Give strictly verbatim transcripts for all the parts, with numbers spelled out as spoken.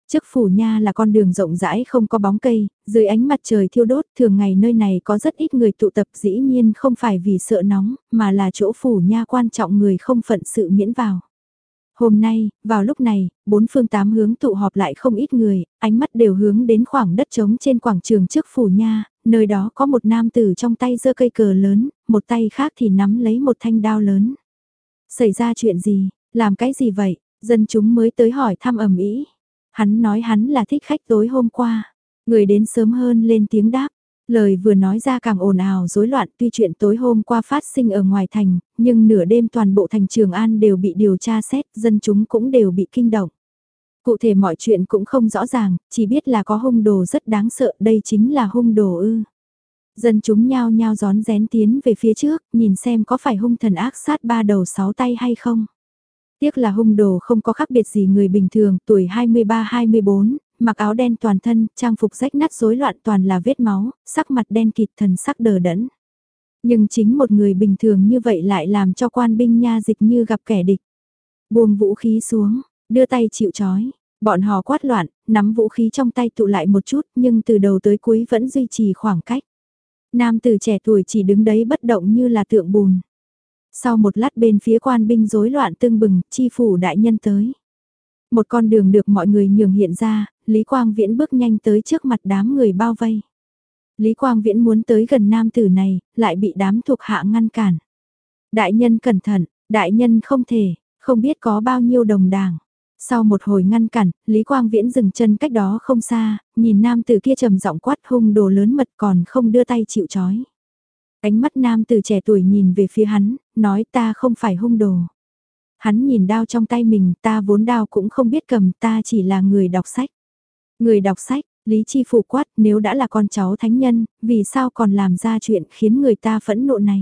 Trước phủ nha là con đường rộng rãi không có bóng cây, dưới ánh mặt trời thiêu đốt, thường ngày nơi này có rất ít người tụ tập, dĩ nhiên không phải vì sợ nóng, mà là chỗ phủ nha quan trọng người không phận sự miễn vào. Hôm nay, vào lúc này, bốn phương tám hướng tụ họp lại không ít người, ánh mắt đều hướng đến khoảng đất trống trên quảng trường trước phủ nha, nơi đó có một nam tử trong tay giơ cây cờ lớn, một tay khác thì nắm lấy một thanh đao lớn. Xảy ra chuyện gì, làm cái gì vậy, dân chúng mới tới hỏi thăm ầm ĩ. Hắn nói hắn là thích khách tối hôm qua, người đến sớm hơn lên tiếng đáp. Lời vừa nói ra càng ồn ào rối loạn, tuy chuyện tối hôm qua phát sinh ở ngoài thành, nhưng nửa đêm toàn bộ thành Trường An đều bị điều tra xét, dân chúng cũng đều bị kinh động. Cụ thể mọi chuyện cũng không rõ ràng, chỉ biết là có hung đồ rất đáng sợ, đây chính là hung đồ ư. Dân chúng nhao nhao rón rén tiến về phía trước, nhìn xem có phải hung thần ác sát ba đầu sáu tay hay không. Tiếc là hung đồ không có khác biệt gì người bình thường, tuổi hai mươi ba hai mươi bốn, mặc áo đen toàn thân, trang phục rách nát rối loạn toàn là vết máu, sắc mặt đen kịt thần sắc đờ đẫn. Nhưng chính một người bình thường như vậy lại làm cho quan binh nha dịch như gặp kẻ địch. Buông vũ khí xuống, đưa tay chịu trói, bọn họ quát loạn, nắm vũ khí trong tay tụ lại một chút nhưng từ đầu tới cuối vẫn duy trì khoảng cách. Nam tử trẻ tuổi chỉ đứng đấy bất động như là tượng bùn. Sau một lát bên phía quan binh rối loạn tưng bừng, chi phủ đại nhân tới. Một con đường được mọi người nhường hiện ra, Lý Quang Viễn bước nhanh tới trước mặt đám người bao vây. Lý Quang Viễn muốn tới gần nam tử này, lại bị đám thuộc hạ ngăn cản. Đại nhân cẩn thận, đại nhân không thể, không biết có bao nhiêu đồng đảng. Sau một hồi ngăn cản, Lý Quang Viễn dừng chân cách đó không xa, nhìn nam tử kia trầm giọng quát hung đồ lớn mật còn không đưa tay chịu trói. Ánh mắt nam tử trẻ tuổi nhìn về phía hắn, nói ta không phải hung đồ. Hắn nhìn đao trong tay mình, ta vốn đao cũng không biết cầm, ta chỉ là người đọc sách. Người đọc sách, Lý Chi Phủ quát, nếu đã là con cháu thánh nhân, vì sao còn làm ra chuyện khiến người ta phẫn nộ này.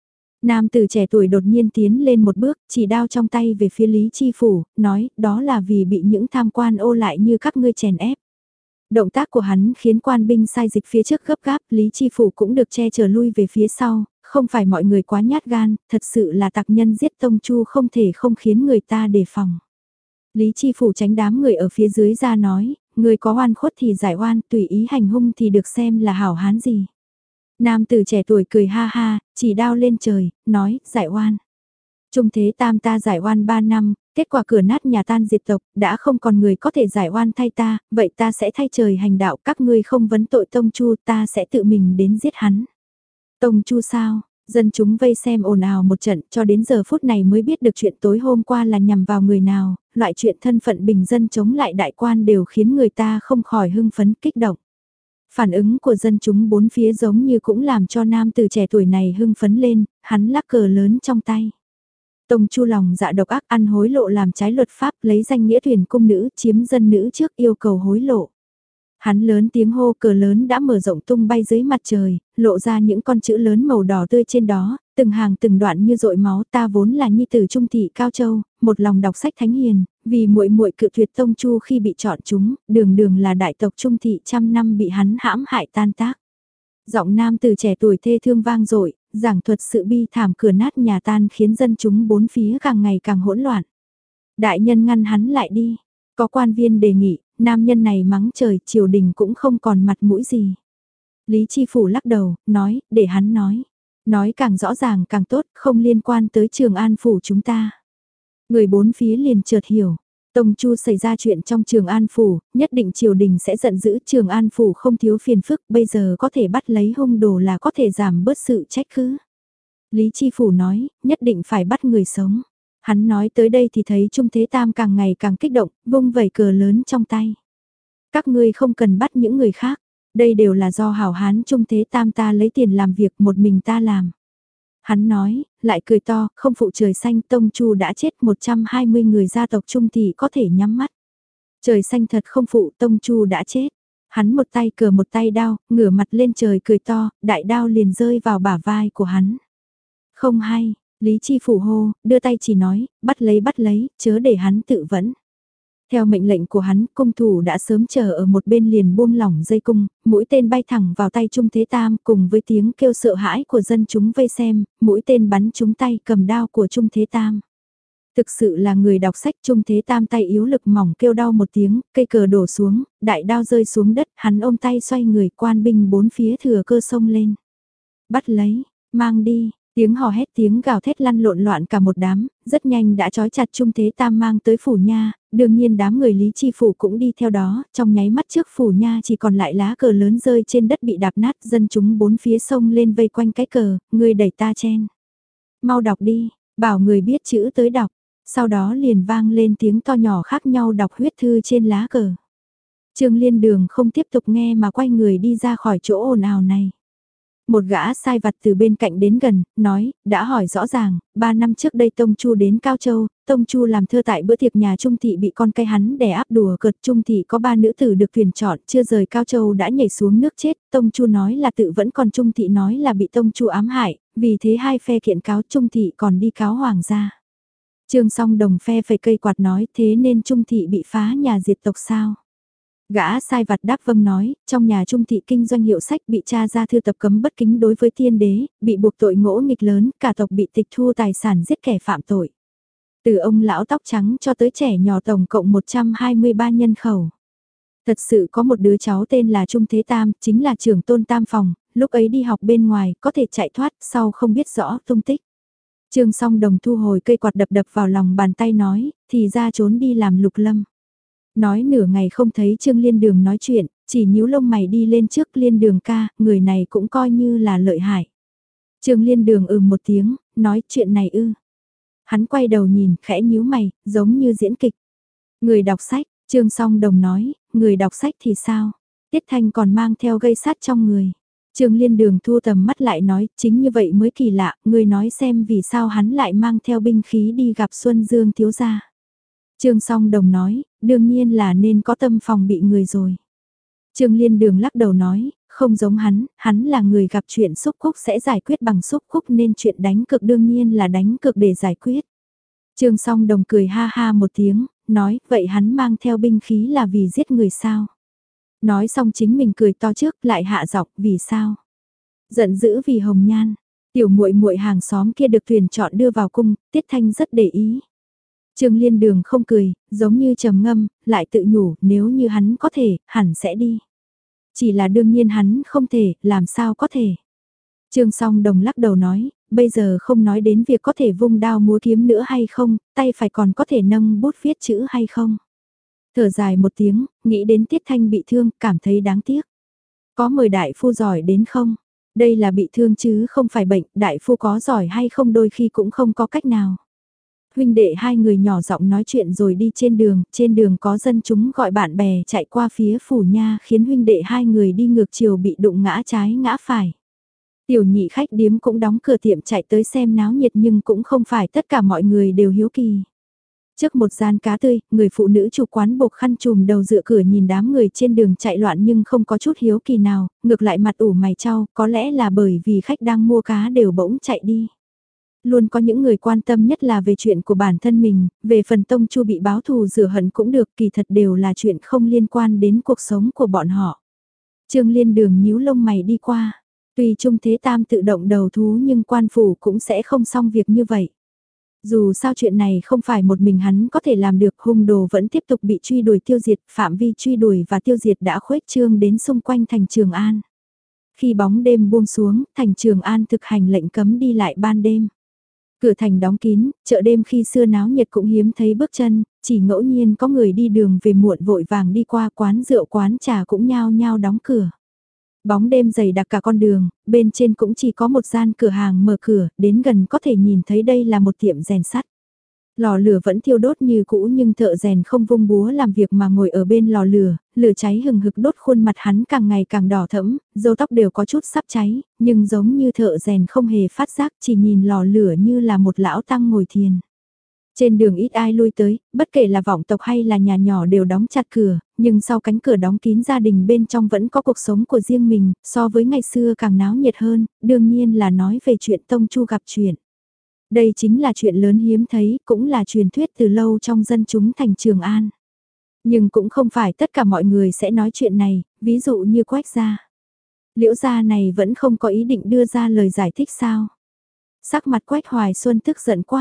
Nam tử trẻ tuổi đột nhiên tiến lên một bước, chỉ đao trong tay về phía Lý Chi Phủ, nói, đó là vì bị những tham quan ô lại như các ngươi chèn ép. Động tác của hắn khiến quan binh sai dịch phía trước gấp gáp, Lý Chi Phủ cũng được che chở lui về phía sau, không phải mọi người quá nhát gan, thật sự là tặc nhân giết Tông Chu không thể không khiến người ta đề phòng. Lý Chi Phủ tránh đám người ở phía dưới ra nói, người có oan khuất thì giải oan, tùy ý hành hung thì được xem là hảo hán gì. Nam tử trẻ tuổi cười ha ha, chỉ đao lên trời, nói, giải oan. Trung thế tam ta giải oan ba năm, kết quả cửa nát nhà tan diệt tộc, đã không còn người có thể giải oan thay ta, vậy ta sẽ thay trời hành đạo, các ngươi không vấn tội Tông Chu, ta sẽ tự mình đến giết hắn. Tông Chu sao? Dân chúng vây xem ồn ào một trận cho đến giờ phút này mới biết được chuyện tối hôm qua là nhằm vào người nào, loại chuyện thân phận bình dân chống lại đại quan đều khiến người ta không khỏi hưng phấn kích động. Phản ứng của dân chúng bốn phía giống như cũng làm cho nam từ trẻ tuổi này hưng phấn lên, hắn lắc cờ lớn trong tay. Tông Chu lòng dạ độc ác ăn hối lộ làm trái luật pháp lấy danh nghĩa thuyền cung nữ chiếm dân nữ trước yêu cầu hối lộ. Hắn lớn tiếng hô cờ lớn đã mở rộng tung bay dưới mặt trời, lộ ra những con chữ lớn màu đỏ tươi trên đó, từng hàng từng đoạn như dội máu ta vốn là nhi tử trung thị Cao Châu, một lòng đọc sách thánh hiền, vì muội muội cự tuyệt Tông Chu khi bị chọn chúng, đường đường là đại tộc trung thị trăm năm bị hắn hãm hại tan tác. Giọng nam từ trẻ tuổi thê thương vang dội, giảng thuật sự bi thảm cửa nát nhà tan khiến dân chúng bốn phía càng ngày càng hỗn loạn. Đại nhân ngăn hắn lại đi, có quan viên đề nghị, nam nhân này mắng trời, triều đình cũng không còn mặt mũi gì. Lý Chi Phủ lắc đầu, nói, để hắn nói. Nói càng rõ ràng càng tốt, không liên quan tới Trường An Phủ chúng ta. Người bốn phía liền chợt hiểu. Tông Chu xảy ra chuyện trong Trường An Phủ, nhất định triều đình sẽ giận dữ Trường An Phủ không thiếu phiền phức, bây giờ có thể bắt lấy hung đồ là có thể giảm bớt sự trách cứ. Lý Chi Phủ nói, nhất định phải bắt người sống. Hắn nói tới đây thì thấy Trung Thế Tam càng ngày càng kích động, vung vẩy cờ lớn trong tay. Các ngươi không cần bắt những người khác, đây đều là do hảo hán Trung Thế Tam ta lấy tiền làm việc một mình ta làm. Hắn nói, lại cười to, không phụ trời xanh Tông Chu đã chết một trăm hai mươi người gia tộc Trung thì có thể nhắm mắt. Trời xanh thật không phụ Tông Chu đã chết. Hắn một tay cờ một tay đao, ngửa mặt lên trời cười to, đại đao liền rơi vào bả vai của hắn. Không hay, Lý Chi Phủ hô, đưa tay chỉ nói, bắt lấy bắt lấy, chớ để hắn tự vẫn. Theo mệnh lệnh của hắn, cung thủ đã sớm chờ ở một bên liền buông lỏng dây cung, mũi tên bay thẳng vào tay Trung Thế Tam cùng với tiếng kêu sợ hãi của dân chúng vây xem, mũi tên bắn trúng tay cầm đao của Trung Thế Tam. Thực sự là người đọc sách. Trung Thế Tam tay yếu lực mỏng kêu đau một tiếng, cây cờ đổ xuống, đại đao rơi xuống đất, hắn ôm tay xoay người, quan binh bốn phía thừa cơ xông lên. Bắt lấy, mang đi, tiếng hò hét tiếng gào thét lăn lộn loạn cả một đám, rất nhanh đã trói chặt Trung Thế Tam mang tới phủ nha, đương nhiên đám người Lý Chi Phủ cũng đi theo đó, trong nháy mắt trước phủ nha chỉ còn lại lá cờ lớn rơi trên đất bị đạp nát, dân chúng bốn phía sông lên vây quanh cái cờ, người đẩy ta chen. Mau đọc đi, bảo người biết chữ tới đọc, sau đó liền vang lên tiếng to nhỏ khác nhau đọc huyết thư trên lá cờ. Trương Liên Đường không tiếp tục nghe mà quay người đi ra khỏi chỗ ồn ào này. Một gã sai vặt từ bên cạnh đến gần, nói, đã hỏi rõ ràng, ba năm trước đây Tông Chu đến Cao Châu, Tông Chu làm thơ tại bữa tiệc nhà Trung Thị bị con cây hắn đè áp đùa cợt. Trung Thị có ba nữ tử được tuyển chọn, chưa rời Cao Châu đã nhảy xuống nước chết, Tông Chu nói là tự vẫn còn Trung Thị nói là bị Tông Chu ám hại, vì thế hai phe kiện cáo Trung Thị còn đi cáo hoàng gia. Trương Song Đồng phe phẩy cây quạt nói thế nên Trung Thị bị phá nhà diệt tộc sao? Gã sai vặt đáp vâng nói, trong nhà Trung Thị kinh doanh hiệu sách bị tra ra thư tập cấm bất kính đối với tiên đế, bị buộc tội ngỗ nghịch lớn, cả tộc bị tịch thu tài sản giết kẻ phạm tội. Từ ông lão tóc trắng cho tới trẻ nhỏ tổng cộng một trăm hai mươi ba nhân khẩu. Thật sự có một đứa cháu tên là Trung Thế Tam, chính là trưởng tôn tam phòng, lúc ấy đi học bên ngoài, có thể chạy thoát, sau không biết rõ tung tích. Trương Song Đồng thu hồi cây quạt đập đập vào lòng bàn tay nói, thì ra trốn đi làm lục lâm. Nói nửa ngày không thấy Trương Liên Đường nói chuyện, chỉ nhíu lông mày đi lên trước. Liên Đường ca, người này cũng coi như là lợi hại. Trương Liên Đường ừ một tiếng, nói chuyện này ư. Hắn quay đầu nhìn, khẽ nhíu mày, giống như diễn kịch. Người đọc sách, Trương Song Đồng nói, người đọc sách thì sao? Tiết Thanh còn mang theo gây sát trong người. Trương Liên Đường thu tầm mắt lại nói, chính như vậy mới kỳ lạ, người nói xem vì sao hắn lại mang theo binh khí đi gặp Xuân Dương thiếu gia. Trương Song Đồng nói, đương nhiên là nên có tâm phòng bị người rồi. Trương Liên Đường lắc đầu nói, không giống hắn, hắn là người gặp chuyện xúc khúc sẽ giải quyết bằng xúc khúc nên chuyện đánh cực đương nhiên là đánh cực để giải quyết. Trương Song Đồng cười ha ha một tiếng, nói, vậy hắn mang theo binh khí là vì giết người sao? Nói xong chính mình cười to trước, lại hạ giọng, vì sao? Giận dữ vì Hồng Nhan, tiểu muội muội hàng xóm kia được tuyển chọn đưa vào cung, Tiết Thanh rất để ý. Trương Liên Đường không cười, giống như trầm ngâm, lại tự nhủ, nếu như hắn có thể, hẳn sẽ đi. Chỉ là đương nhiên hắn không thể, làm sao có thể. Trương Song Đồng lắc đầu nói, bây giờ không nói đến việc có thể vung đao múa kiếm nữa hay không, tay phải còn có thể nâng bút viết chữ hay không. Thở dài một tiếng, nghĩ đến Tiết Thanh bị thương, cảm thấy đáng tiếc. Có mời đại phu giỏi đến không? Đây là bị thương chứ không phải bệnh, đại phu có giỏi hay không đôi khi cũng không có cách nào. Huynh đệ hai người nhỏ giọng nói chuyện rồi đi trên đường, trên đường có dân chúng gọi bạn bè chạy qua phía phủ nha khiến huynh đệ hai người đi ngược chiều bị đụng ngã trái ngã phải. Tiểu nhị khách điếm cũng đóng cửa tiệm chạy tới xem náo nhiệt nhưng cũng không phải tất cả mọi người đều hiếu kỳ. Trước một gian cá tươi, người phụ nữ chủ quán bộc khăn trùm đầu dựa cửa nhìn đám người trên đường chạy loạn nhưng không có chút hiếu kỳ nào, ngược lại mặt ủ mày chau, có lẽ là bởi vì khách đang mua cá đều bỗng chạy đi. Luôn có những người quan tâm nhất là về chuyện của bản thân mình, về phần Tông Chu bị báo thù rửa hận cũng được, kỳ thật đều là chuyện không liên quan đến cuộc sống của bọn họ. Trương Liên Đường nhíu lông mày đi qua, tuy Trung Thế Tam tự động đầu thú nhưng quan phủ cũng sẽ không xong việc như vậy. Dù sao chuyện này không phải một mình hắn có thể làm được, hung đồ vẫn tiếp tục bị truy đuổi tiêu diệt, phạm vi truy đuổi và tiêu diệt đã khuếch trương đến xung quanh thành Trường An. Khi bóng đêm buông xuống, thành Trường An thực hành lệnh cấm đi lại ban đêm. Cửa thành đóng kín, chợ đêm khi xưa náo nhiệt cũng hiếm thấy bước chân, chỉ ngẫu nhiên có người đi đường về muộn vội vàng đi qua quán rượu quán trà cũng nhao nhao đóng cửa. Bóng đêm dày đặc cả con đường, bên trên cũng chỉ có một gian cửa hàng mở cửa, đến gần có thể nhìn thấy đây là một tiệm rèn sắt. Lò lửa vẫn thiêu đốt như cũ nhưng thợ rèn không vung búa làm việc mà ngồi ở bên lò lửa, lửa cháy hừng hực đốt khuôn mặt hắn càng ngày càng đỏ thẫm, râu tóc đều có chút sắp cháy, nhưng giống như thợ rèn không hề phát giác, chỉ nhìn lò lửa như là một lão tăng ngồi thiền. Trên đường ít ai lui tới, bất kể là vọng tộc hay là nhà nhỏ đều đóng chặt cửa, nhưng sau cánh cửa đóng kín gia đình bên trong vẫn có cuộc sống của riêng mình, so với ngày xưa càng náo nhiệt hơn, đương nhiên là nói về chuyện Tông Chu gặp chuyện. Đây chính là chuyện lớn hiếm thấy, cũng là truyền thuyết từ lâu trong dân chúng thành Trường An. Nhưng cũng không phải tất cả mọi người sẽ nói chuyện này, ví dụ như Quách gia. Liễu gia này vẫn không có ý định đưa ra lời giải thích sao. Sắc mặt Quách Hoài Xuân tức giận quát,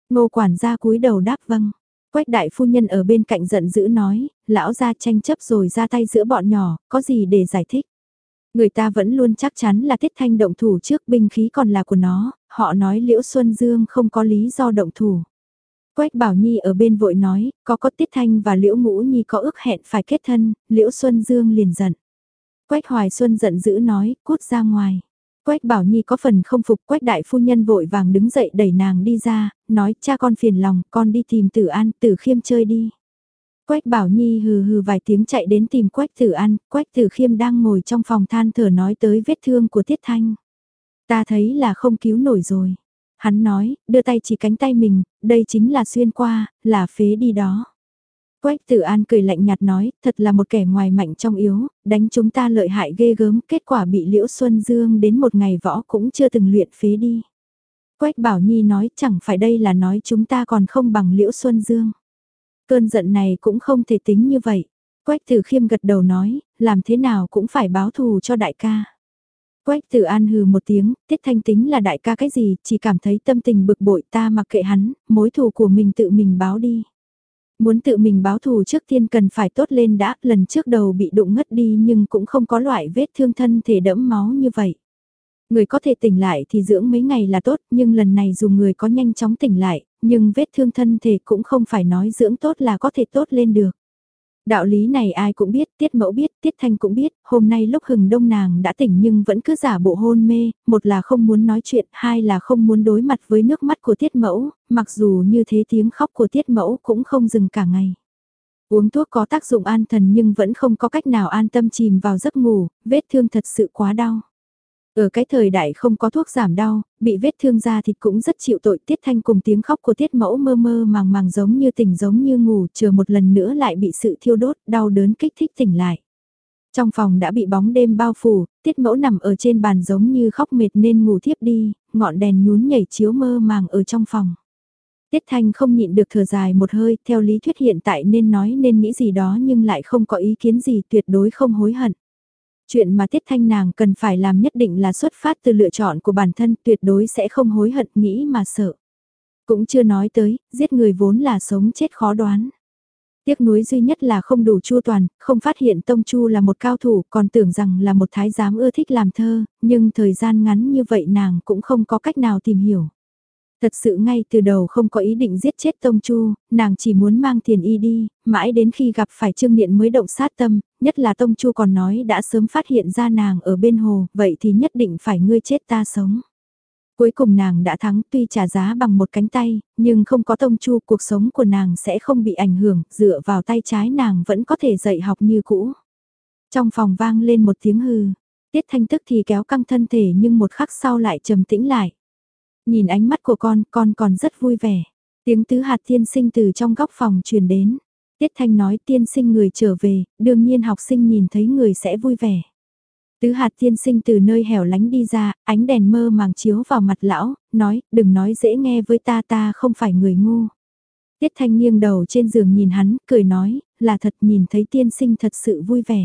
Ngô quản gia cúi đầu đáp vâng. Quách đại phu nhân ở bên cạnh giận dữ nói, lão gia tranh chấp rồi ra tay giữa bọn nhỏ, có gì để giải thích. Người ta vẫn luôn chắc chắn là Tiết Thanh động thủ trước, binh khí còn là của nó, họ nói Liễu Xuân Dương không có lý do động thủ. Quách Bảo Nhi ở bên vội nói, có có Tiết Thanh và Liễu Ngũ Nhi có ước hẹn phải kết thân, Liễu Xuân Dương liền giận. Quách Hoài Xuân giận dữ nói, cút ra ngoài. Quách Bảo Nhi có phần không phục, Quách đại phu nhân vội vàng đứng dậy đẩy nàng đi ra, nói cha con phiền lòng, con đi tìm Tử An, Tử Khiêm chơi đi. Quách Bảo Nhi hừ hừ vài tiếng chạy đến tìm Quách Tử An, Quách Tử Khiêm đang ngồi trong phòng than thở nói tới vết thương của Tiết Thanh. Ta thấy là không cứu nổi rồi. Hắn nói, đưa tay chỉ cánh tay mình, đây chính là xuyên qua, là phế đi đó. Quách Tử An cười lạnh nhạt nói, thật là một kẻ ngoài mạnh trong yếu, đánh chúng ta lợi hại ghê gớm, kết quả bị Liễu Xuân Dương đến một ngày võ cũng chưa từng luyện phế đi. Quách Bảo Nhi nói, chẳng phải đây là nói chúng ta còn không bằng Liễu Xuân Dương. Cơn giận này cũng không thể tính như vậy. Quách Tử Khiêm gật đầu nói, làm thế nào cũng phải báo thù cho đại ca. Quách Tử An hừ một tiếng, Tiết Thanh tính là đại ca cái gì, chỉ cảm thấy tâm tình bực bội, ta mặc kệ hắn, mối thù của mình tự mình báo đi. Muốn tự mình báo thù trước tiên cần phải tốt lên đã, lần trước đầu bị đụng ngất đi nhưng cũng không có loại vết thương thân thể đẫm máu như vậy. Người có thể tỉnh lại thì dưỡng mấy ngày là tốt, nhưng lần này dù người có nhanh chóng tỉnh lại, nhưng vết thương thân thể cũng không phải nói dưỡng tốt là có thể tốt lên được. Đạo lý này ai cũng biết, Tiết Mẫu biết, Tiết Thanh cũng biết, hôm nay lúc hừng đông nàng đã tỉnh nhưng vẫn cứ giả bộ hôn mê, một là không muốn nói chuyện, hai là không muốn đối mặt với nước mắt của Tiết Mẫu, mặc dù như thế tiếng khóc của Tiết Mẫu cũng không dừng cả ngày. Uống thuốc có tác dụng an thần nhưng vẫn không có cách nào an tâm chìm vào giấc ngủ, vết thương thật sự quá đau. Ở cái thời đại không có thuốc giảm đau, bị vết thương da thịt cũng rất chịu tội. Tiết Thanh cùng tiếng khóc của Tiết Mẫu mơ mơ màng màng giống như tỉnh giống như ngủ, chờ một lần nữa lại bị sự thiêu đốt, đau đớn kích thích tỉnh lại. Trong phòng đã bị bóng đêm bao phủ, Tiết Mẫu nằm ở trên bàn giống như khóc mệt nên ngủ thiếp đi, ngọn đèn nhún nhảy chiếu mơ màng ở trong phòng. Tiết Thanh không nhịn được thở dài một hơi, theo lý thuyết hiện tại nên nói nên nghĩ gì đó nhưng lại không có ý kiến gì, tuyệt đối không hối hận. Chuyện mà Tiết Thanh nàng cần phải làm nhất định là xuất phát từ lựa chọn của bản thân, tuyệt đối sẽ không hối hận, nghĩ mà sợ. Cũng chưa nói tới, giết người vốn là sống chết khó đoán. Tiếc nuối duy nhất là không đủ chu toàn, không phát hiện Tông Chu là một cao thủ, còn tưởng rằng là một thái giám ưa thích làm thơ, nhưng thời gian ngắn như vậy nàng cũng không có cách nào tìm hiểu. Thật sự ngay từ đầu không có ý định giết chết Tông Chu, nàng chỉ muốn mang tiền y đi, mãi đến khi gặp phải Trương Niệm mới động sát tâm, nhất là Tông Chu còn nói đã sớm phát hiện ra nàng ở bên hồ, vậy thì nhất định phải ngươi chết ta sống. Cuối cùng nàng đã thắng, tuy trả giá bằng một cánh tay, nhưng không có Tông Chu cuộc sống của nàng sẽ không bị ảnh hưởng, dựa vào tay trái nàng vẫn có thể dạy học như cũ. Trong phòng vang lên một tiếng hừ, Tiết Thanh tức thì kéo căng thân thể nhưng một khắc sau lại trầm tĩnh lại. Nhìn ánh mắt của con, con còn rất vui vẻ. Tiếng tứ hạt tiên sinh từ trong góc phòng truyền đến. Tiết Thanh nói tiên sinh người trở về, đương nhiên học sinh nhìn thấy người sẽ vui vẻ. Tứ hạt tiên sinh từ nơi hẻo lánh đi ra, ánh đèn mơ màng chiếu vào mặt lão, nói, đừng nói dễ nghe với ta, ta không phải người ngu. Tiết Thanh nghiêng đầu trên giường nhìn hắn, cười nói, là thật, nhìn thấy tiên sinh thật sự vui vẻ.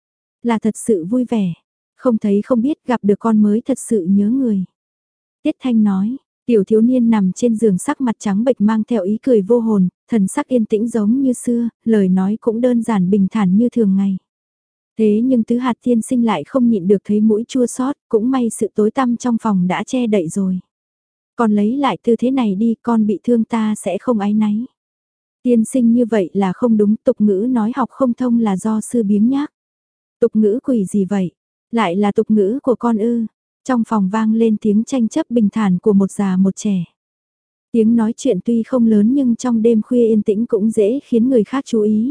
Là thật sự vui vẻ, không thấy không biết, gặp được con mới thật sự nhớ người. Tiết Thanh nói, tiểu thiếu niên nằm trên giường sắc mặt trắng bệch mang theo ý cười vô hồn, thần sắc yên tĩnh giống như xưa, lời nói cũng đơn giản bình thản như thường ngày. Thế nhưng tứ hạt tiên sinh lại không nhịn được thấy mũi chua xót, cũng may sự tối tăm trong phòng đã che đậy rồi. Con lấy lại tư thế này đi, con bị thương ta sẽ không áy náy. Tiên sinh như vậy là không đúng, tục ngữ nói học không thông là do sư biếng nhác. Tục ngữ quỷ gì vậy? Lại là tục ngữ của con ư? Trong phòng vang lên tiếng tranh chấp bình thản của một già một trẻ. Tiếng nói chuyện tuy không lớn nhưng trong đêm khuya yên tĩnh cũng dễ khiến người khác chú ý.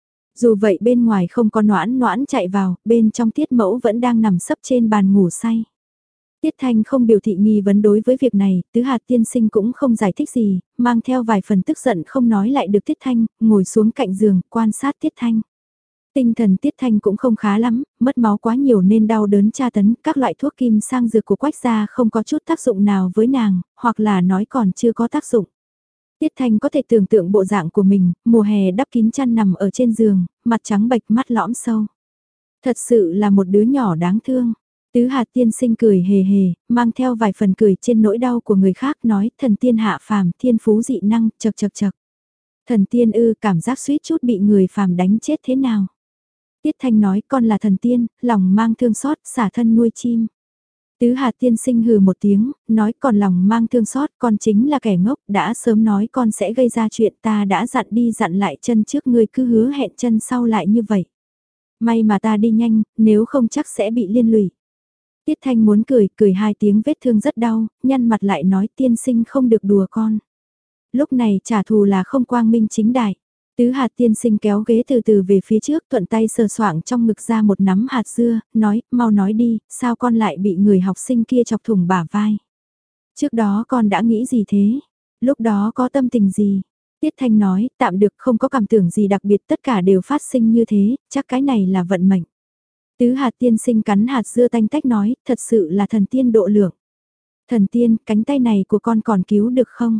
Dù vậy bên ngoài không có Noãn Noãn chạy vào, bên trong Tiết Mẫu vẫn đang nằm sấp trên bàn ngủ say. Tiết Thanh không biểu thị nghi vấn đối với việc này, tứ hạt tiên sinh cũng không giải thích gì, mang theo vài phần tức giận không nói lại được Tiết Thanh, ngồi xuống cạnh giường, quan sát Tiết Thanh. Tinh thần Tiết Thanh cũng không khá lắm, mất máu quá nhiều nên đau đớn tra tấn, các loại thuốc kim sang dược của Quách gia không có chút tác dụng nào với nàng, hoặc là nói còn chưa có tác dụng. Tiết Thanh có thể tưởng tượng bộ dạng của mình, mùa hè đắp kín chăn nằm ở trên giường, mặt trắng bệch mắt lõm sâu. Thật sự là một đứa nhỏ đáng thương. Tứ hạt tiên sinh cười hề hề, mang theo vài phần cười trên nỗi đau của người khác nói thần tiên hạ phàm thiên phú dị năng, chật chật chật. Thần tiên ư, cảm giác suýt chút bị người phàm đánh chết thế nào. Tiết Thanh nói con là thần tiên, lòng mang thương xót, xả thân nuôi chim. Tứ hạt tiên sinh hừ một tiếng, nói còn lòng mang thương xót, con chính là kẻ ngốc, đã sớm nói con sẽ gây ra chuyện, ta đã dặn đi dặn lại, chân trước ngươi cứ hứa hẹn chân sau lại như vậy. May mà ta đi nhanh, nếu không chắc sẽ bị liên lụy. Tiết Thanh muốn cười, cười hai tiếng vết thương rất đau, nhăn mặt lại nói tiên sinh không được đùa con. Lúc này trả thù là không quang minh chính đại. Tứ hạt tiên sinh kéo ghế từ từ về phía trước, thuận tay sờ soạng trong ngực ra một nắm hạt dưa, nói, mau nói đi, sao con lại bị người học sinh kia chọc thủng bả vai. Trước đó con đã nghĩ gì thế? Lúc đó có tâm tình gì? Tiết Thanh nói, tạm được, không có cảm tưởng gì đặc biệt, tất cả đều phát sinh như thế, chắc cái này là vận mệnh. Tứ hạt tiên sinh cắn hạt dưa tanh tách nói, thật sự là thần tiên độ lượng. Thần tiên, cánh tay này của con còn cứu được không?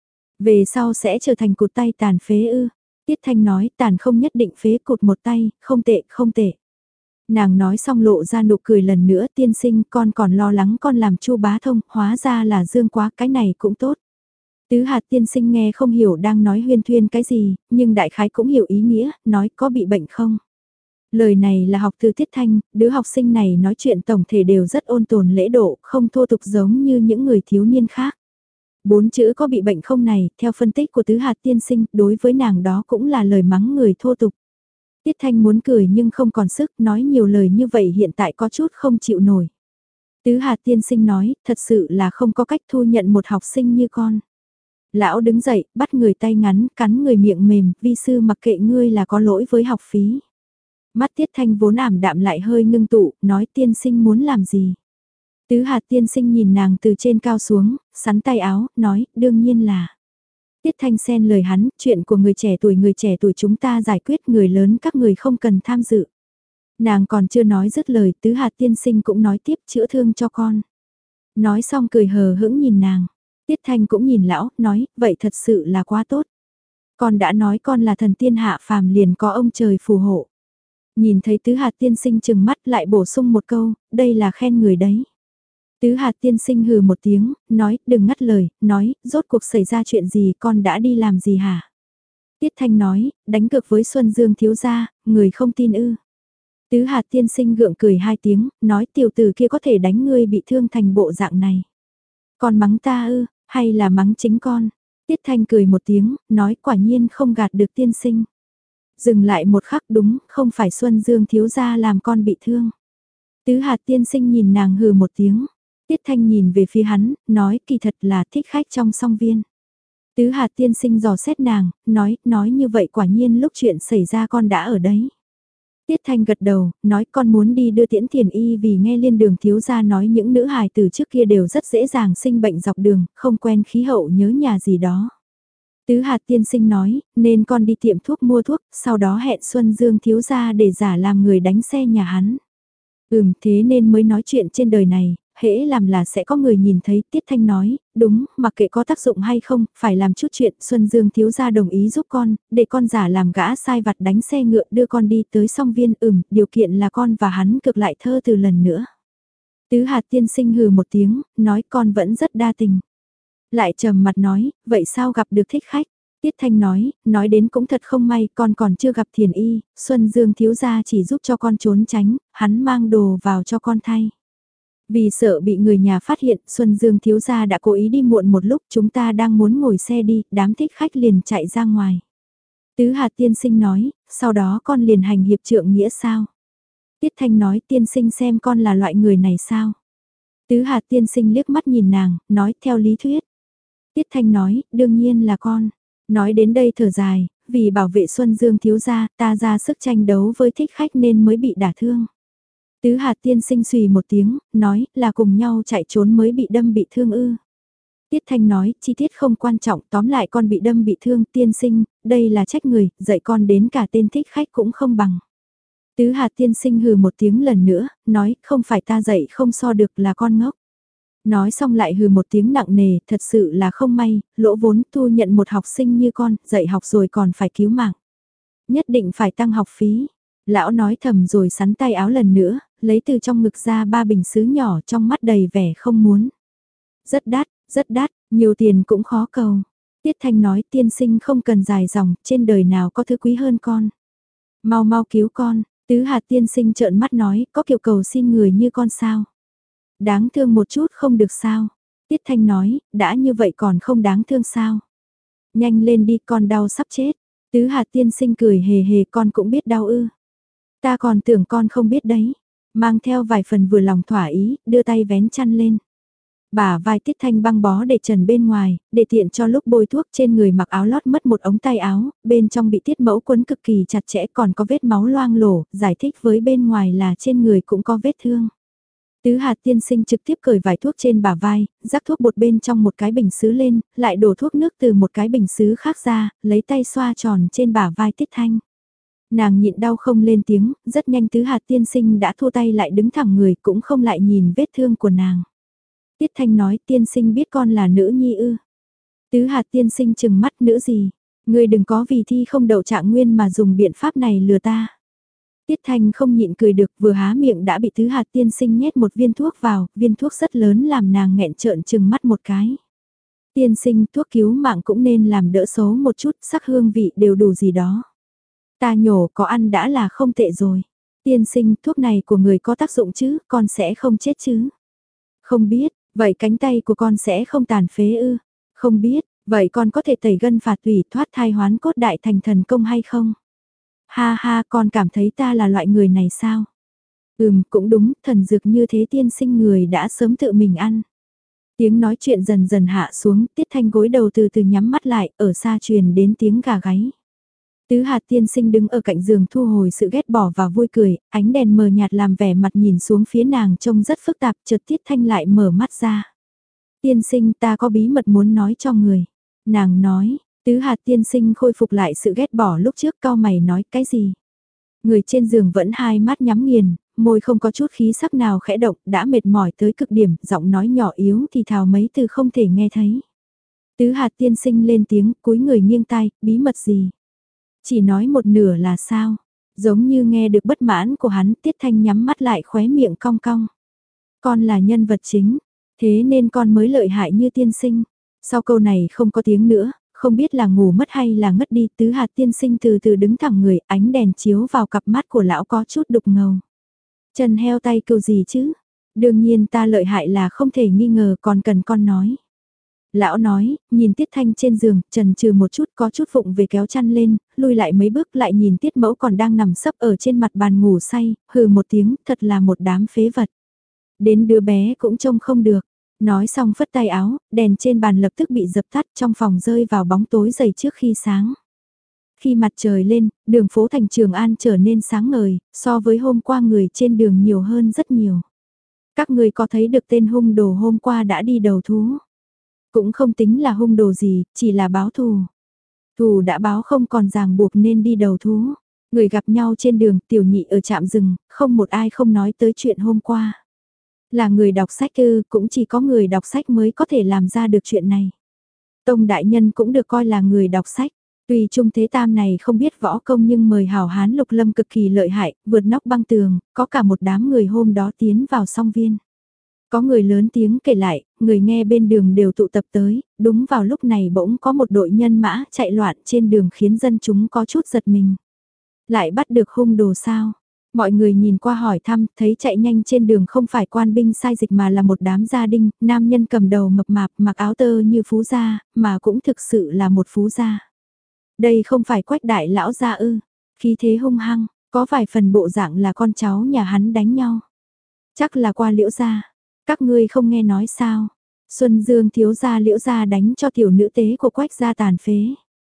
Về sau sẽ trở thành cụt tay tàn phế ư? Tiết Thanh nói, tàn không nhất định phế, cụt một tay, không tệ, không tệ. Nàng nói xong lộ ra nụ cười lần nữa, tiên sinh, con còn lo lắng con làm Chu Bá Thông, hóa ra là dương quá, cái này cũng tốt. Tứ hạt tiên sinh nghe không hiểu đang nói huyên thuyên cái gì, nhưng đại khái cũng hiểu ý nghĩa, nói có bị bệnh không? Lời này là học từ Tiết Thanh, đứa học sinh này nói chuyện tổng thể đều rất ôn tồn lễ độ, không thô tục giống như những người thiếu niên khác. Bốn chữ có bị bệnh không này, theo phân tích của tứ hạt tiên sinh, đối với nàng đó cũng là lời mắng người thô tục. Tiết Thanh muốn cười nhưng không còn sức, nói nhiều lời như vậy hiện tại có chút không chịu nổi. Tứ hạt tiên sinh nói, thật sự là không có cách thu nhận một học sinh như con. Lão đứng dậy, bắt người tay ngắn, cắn người miệng mềm, vi sư mặc kệ ngươi là có lỗi với học phí. Mắt Tiết Thanh vốn ảm đạm lại hơi ngưng tụ, nói tiên sinh muốn làm gì. Tứ hạt tiên sinh nhìn nàng từ trên cao xuống, sắn tay áo, nói, đương nhiên là. Tiết Thanh xen lời hắn, chuyện của người trẻ tuổi người trẻ tuổi chúng ta giải quyết, người lớn các người không cần tham dự. Nàng còn chưa nói dứt lời, tứ hạt tiên sinh cũng nói tiếp chữa thương cho con. Nói xong cười hờ hững nhìn nàng. Tiết Thanh cũng nhìn lão, nói, vậy thật sự là quá tốt. Con đã nói con là thần tiên hạ phàm liền có ông trời phù hộ. Nhìn thấy tứ hạt tiên sinh chừng mắt lại bổ sung một câu, đây là khen người đấy. Tứ hạt tiên sinh hừ một tiếng, nói, đừng ngắt lời, nói, rốt cuộc xảy ra chuyện gì, con đã đi làm gì hả? Tiết Thanh nói, đánh cược với Xuân Dương thiếu gia, người không tin ư. Tứ hạt tiên sinh gượng cười hai tiếng, nói tiểu tử kia có thể đánh ngươi bị thương thành bộ dạng này. Con mắng ta ư, hay là mắng chính con? Tiết Thanh cười một tiếng, nói quả nhiên không gạt được tiên sinh. Dừng lại một khắc đúng, không phải Xuân Dương thiếu gia làm con bị thương. Tứ hạt tiên sinh nhìn nàng hừ một tiếng. Tiết Thanh nhìn về phía hắn, nói kỳ thật là thích khách trong song viên. Tứ hạt tiên sinh dò xét nàng, nói, nói như vậy quả nhiên lúc chuyện xảy ra con đã ở đấy. Tiết Thanh gật đầu, nói con muốn đi đưa tiễn tiền y vì nghe liên đường thiếu gia nói những nữ hài từ trước kia đều rất dễ dàng sinh bệnh dọc đường, không quen khí hậu nhớ nhà gì đó. Tứ hạt tiên sinh nói, nên con đi tiệm thuốc mua thuốc, sau đó hẹn Xuân Dương thiếu gia để giả làm người đánh xe nhà hắn. Ừm, thế nên mới nói chuyện trên đời này, hễ làm là sẽ có người nhìn thấy. Tiết Thanh nói, đúng, mặc kệ có tác dụng hay không, phải làm chút chuyện. Xuân Dương thiếu gia đồng ý giúp con, để con giả làm gã sai vặt đánh xe ngựa đưa con đi tới song viên. Ừm, điều kiện là con và hắn cực lại thơ từ lần nữa. Tứ hạt tiên sinh hừ một tiếng, nói con vẫn rất đa tình. Lại trầm mặt nói, vậy sao gặp được thích khách? Tiết Thanh nói, nói đến cũng thật không may, con còn chưa gặp thiền y, Xuân Dương thiếu gia chỉ giúp cho con trốn tránh, hắn mang đồ vào cho con thay. Vì sợ bị người nhà phát hiện, Xuân Dương thiếu gia đã cố ý đi muộn một lúc, chúng ta đang muốn ngồi xe đi, đám thích khách liền chạy ra ngoài. Tứ hạt tiên sinh nói, sau đó con liền hành hiệp trượng nghĩa sao? Tiết Thanh nói, tiên sinh xem con là loại người này sao? Tứ hạt tiên sinh liếc mắt nhìn nàng, nói theo lý thuyết. Tiết Thanh nói, đương nhiên là con. Nói đến đây thở dài, vì bảo vệ Xuân Dương thiếu gia, ta ra sức tranh đấu với thích khách nên mới bị đả thương. Tứ hạt tiên sinh xùy một tiếng, nói là cùng nhau chạy trốn mới bị đâm bị thương ư. Tiết Thanh nói, chi tiết không quan trọng, tóm lại con bị đâm bị thương tiên sinh, đây là trách người, dạy con đến cả tên thích khách cũng không bằng. Tứ hạt tiên sinh hừ một tiếng lần nữa, nói, không phải ta dạy không so được là con ngốc. Nói xong lại hừ một tiếng nặng nề, thật sự là không may, lỗ vốn thu nhận một học sinh như con, dạy học rồi còn phải cứu mạng. Nhất định phải tăng học phí. Lão nói thầm rồi sắn tay áo lần nữa, lấy từ trong ngực ra ba bình sứ nhỏ trong mắt đầy vẻ không muốn. Rất đắt, rất đắt, nhiều tiền cũng khó cầu. Tiết Thanh nói tiên sinh không cần dài dòng, trên đời nào có thứ quý hơn con. Mau mau cứu con, Tứ Hạt tiên sinh trợn mắt nói, có kiểu cầu xin người như con sao? Đáng thương một chút không được sao? Tiết Thanh nói, đã như vậy còn không đáng thương sao? Nhanh lên đi, con đau sắp chết. Tứ Hạt tiên sinh cười hề hề, con cũng biết đau ư. Ta còn tưởng con không biết đấy. Mang theo vài phần vừa lòng thỏa ý, đưa tay vén chăn lên. Bả vai Tiết Thanh băng bó để trần bên ngoài, để tiện cho lúc bôi thuốc trên người mặc áo lót mất một ống tay áo, bên trong bị Tiết Mẫu quấn cực kỳ chặt chẽ còn có vết máu loang lổ, giải thích với bên ngoài là trên người cũng có vết thương. Tứ Hạt tiên sinh trực tiếp cởi vải thuốc trên bả vai, rắc thuốc bột bên trong một cái bình sứ lên, lại đổ thuốc nước từ một cái bình sứ khác ra, lấy tay xoa tròn trên bả vai Tiết Thanh. Nàng nhịn đau không lên tiếng, rất nhanh Tứ Hạt tiên sinh đã thua tay lại đứng thẳng người cũng không lại nhìn vết thương của nàng. Tiết Thanh nói tiên sinh biết con là nữ nhi ư. Tứ Hạt tiên sinh chừng mắt nữ gì, ngươi đừng có vì thi không đậu trạng nguyên mà dùng biện pháp này lừa ta. Tiết Thanh không nhịn cười được vừa há miệng đã bị Tứ Hạt tiên sinh nhét một viên thuốc vào, viên thuốc rất lớn làm nàng nghẹn trợn chừng mắt một cái. Tiên sinh thuốc cứu mạng cũng nên làm đỡ xấu một chút, sắc hương vị đều đủ gì đó. Ta nhổ có ăn đã là không tệ rồi. Tiên sinh thuốc này của người có tác dụng chứ, con sẽ không chết chứ. Không biết, vậy cánh tay của con sẽ không tàn phế ư? Không biết, vậy con có thể tẩy gân phạt tủy thoát thai hoán cốt đại thành thần công hay không? Ha ha, con cảm thấy ta là loại người này sao? Ừm, cũng đúng, thần dược như thế tiên sinh người đã sớm tự mình ăn. Tiếng nói chuyện dần dần hạ xuống, Tiết Thanh gối đầu từ từ nhắm mắt lại, ở xa truyền đến tiếng gà gáy. Tứ Hạt tiên sinh đứng ở cạnh giường thu hồi sự ghét bỏ và vui cười, ánh đèn mờ nhạt làm vẻ mặt nhìn xuống phía nàng trông rất phức tạp, chợt Tiết Thanh lại mở mắt ra. Tiên sinh ta có bí mật muốn nói cho người. Nàng nói, Tứ Hạt tiên sinh khôi phục lại sự ghét bỏ lúc trước cau mày nói cái gì. Người trên giường vẫn hai mắt nhắm nghiền, môi không có chút khí sắc nào khẽ động, đã mệt mỏi tới cực điểm, giọng nói nhỏ yếu thì thào mấy từ không thể nghe thấy. Tứ Hạt tiên sinh lên tiếng, cúi người nghiêng tai, bí mật gì? Chỉ nói một nửa là sao? Giống như nghe được bất mãn của hắn, Tiết Thanh nhắm mắt lại khóe miệng cong cong. Con là nhân vật chính, thế nên con mới lợi hại như tiên sinh. Sau câu này không có tiếng nữa, không biết là ngủ mất hay là ngất đi, Tứ Hạt tiên sinh từ từ đứng thẳng người, ánh đèn chiếu vào cặp mắt của lão có chút đục ngầu. Chân heo tay kêu gì chứ? Đương nhiên ta lợi hại là không thể nghi ngờ, còn cần con nói. Lão nói, nhìn Tiết Thanh trên giường, trần trừ một chút có chút vụng về kéo chăn lên, lui lại mấy bước lại nhìn Tiết Mẫu còn đang nằm sấp ở trên mặt bàn ngủ say, hừ một tiếng, thật là một đám phế vật. Đến đứa bé cũng trông không được. Nói xong phất tay áo, đèn trên bàn lập tức bị dập tắt trong phòng rơi vào bóng tối dày trước khi sáng. Khi mặt trời lên, đường phố thành Trường An trở nên sáng ngời, so với hôm qua người trên đường nhiều hơn rất nhiều. Các người có thấy được tên hung đồ hôm qua đã đi đầu thú? Cũng không tính là hung đồ gì, chỉ là báo thù. Thù đã báo không còn ràng buộc nên đi đầu thú. Người gặp nhau trên đường, tiểu nhị ở trạm rừng, không một ai không nói tới chuyện hôm qua. Là người đọc sách ư, cũng chỉ có người đọc sách mới có thể làm ra được chuyện này. Tông đại nhân cũng được coi là người đọc sách. Tuy Trung Thế Tam này không biết võ công nhưng mời hảo hán Lục Lâm cực kỳ lợi hại, vượt nóc băng tường, có cả một đám người hôm đó tiến vào song viên. Có người lớn tiếng kể lại, người nghe bên đường đều tụ tập tới, đúng vào lúc này bỗng có một đội nhân mã chạy loạn trên đường khiến dân chúng có chút giật mình. Lại bắt được hung đồ sao? Mọi người nhìn qua hỏi thăm, thấy chạy nhanh trên đường không phải quan binh sai dịch mà là một đám gia đình, nam nhân cầm đầu mập mạp mặc áo tơ như phú gia, mà cũng thực sự là một phú gia. Đây không phải Quách đại lão gia ư, khí thế hung hăng, có vài phần bộ dạng là con cháu nhà hắn đánh nhau. Chắc là qua Liễu gia. Các ngươi không nghe nói sao? Xuân Dương thiếu gia Liễu gia đánh cho tiểu nữ tế của Quách gia tàn phế.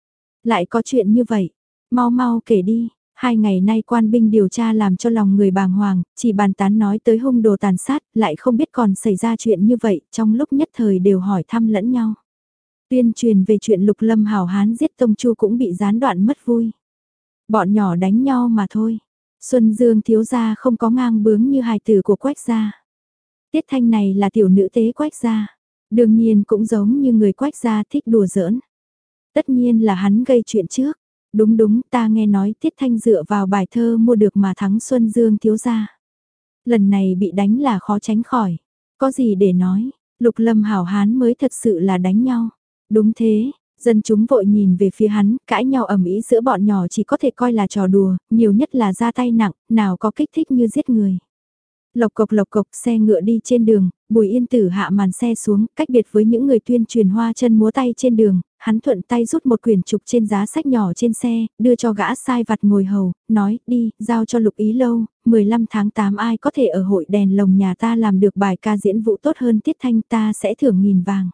Lại có chuyện như vậy, mau mau kể đi. Hai ngày nay quan binh điều tra làm cho lòng người bàng hoàng, chỉ bàn tán nói tới hung đồ tàn sát, lại không biết còn xảy ra chuyện như vậy, trong lúc nhất thời đều hỏi thăm lẫn nhau. Tuyên truyền về chuyện Lục Lâm hảo hán giết Tông Chu cũng bị gián đoạn mất vui. Bọn nhỏ đánh nhau mà thôi. Xuân Dương thiếu gia không có ngang bướng như hài tử của Quách gia. Tiết Thanh này là tiểu nữ tế Quách gia, đương nhiên cũng giống như người Quách gia thích đùa giỡn. Tất nhiên là hắn gây chuyện trước. Đúng đúng, ta nghe nói Tiết Thanh dựa vào bài thơ mua được mà thắng Xuân Dương thiếu gia. Lần này bị đánh là khó tránh khỏi. Có gì để nói, Lục Lâm hảo hán mới thật sự là đánh nhau. Đúng thế, dân chúng vội nhìn về phía hắn, cãi nhau ầm ĩ giữa bọn nhỏ chỉ có thể coi là trò đùa, nhiều nhất là ra tay nặng, nào có kích thích như giết người. Lộc cộc lộc cộc xe ngựa đi trên đường, Bùi Yên Tử hạ màn xe xuống, cách biệt với những người tuyên truyền hoa chân múa tay trên đường, hắn thuận tay rút một quyển trục trên giá sách nhỏ trên xe, đưa cho gã sai vặt ngồi hầu, nói, đi, giao cho Lục Ý Lâu, mười lăm tháng tám ai có thể ở hội đèn lồng nhà ta làm được bài ca diễn vũ tốt hơn Tiết Thanh ta sẽ thưởng nghìn vàng.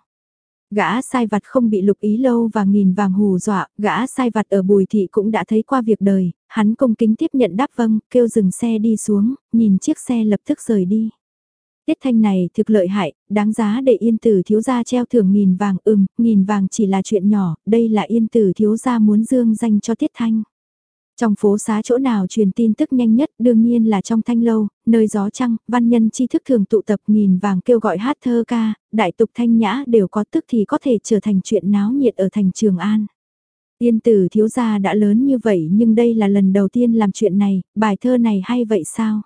Gã sai vặt không bị Lục Ý Lâu và nghìn vàng hù dọa, gã sai vặt ở Bùi Thị cũng đã thấy qua việc đời, hắn cung kính tiếp nhận đáp vâng, kêu dừng xe đi xuống, nhìn chiếc xe lập tức rời đi. Tiết Thanh này thực lợi hại, đáng giá để Yên Tử thiếu gia treo thưởng nghìn vàng, ừm, nghìn vàng chỉ là chuyện nhỏ, đây là Yên Tử thiếu gia muốn dương danh cho Tiết Thanh. Trong phố xá chỗ nào truyền tin tức nhanh nhất đương nhiên là trong Thanh Lâu, nơi gió trăng, văn nhân tri thức thường tụ tập nghìn vàng kêu gọi hát thơ ca, đại tục thanh nhã đều có tức thì có thể trở thành chuyện náo nhiệt ở thành Trường An. Yên Tử thiếu gia đã lớn như vậy nhưng đây là lần đầu tiên làm chuyện này, bài thơ này hay vậy sao?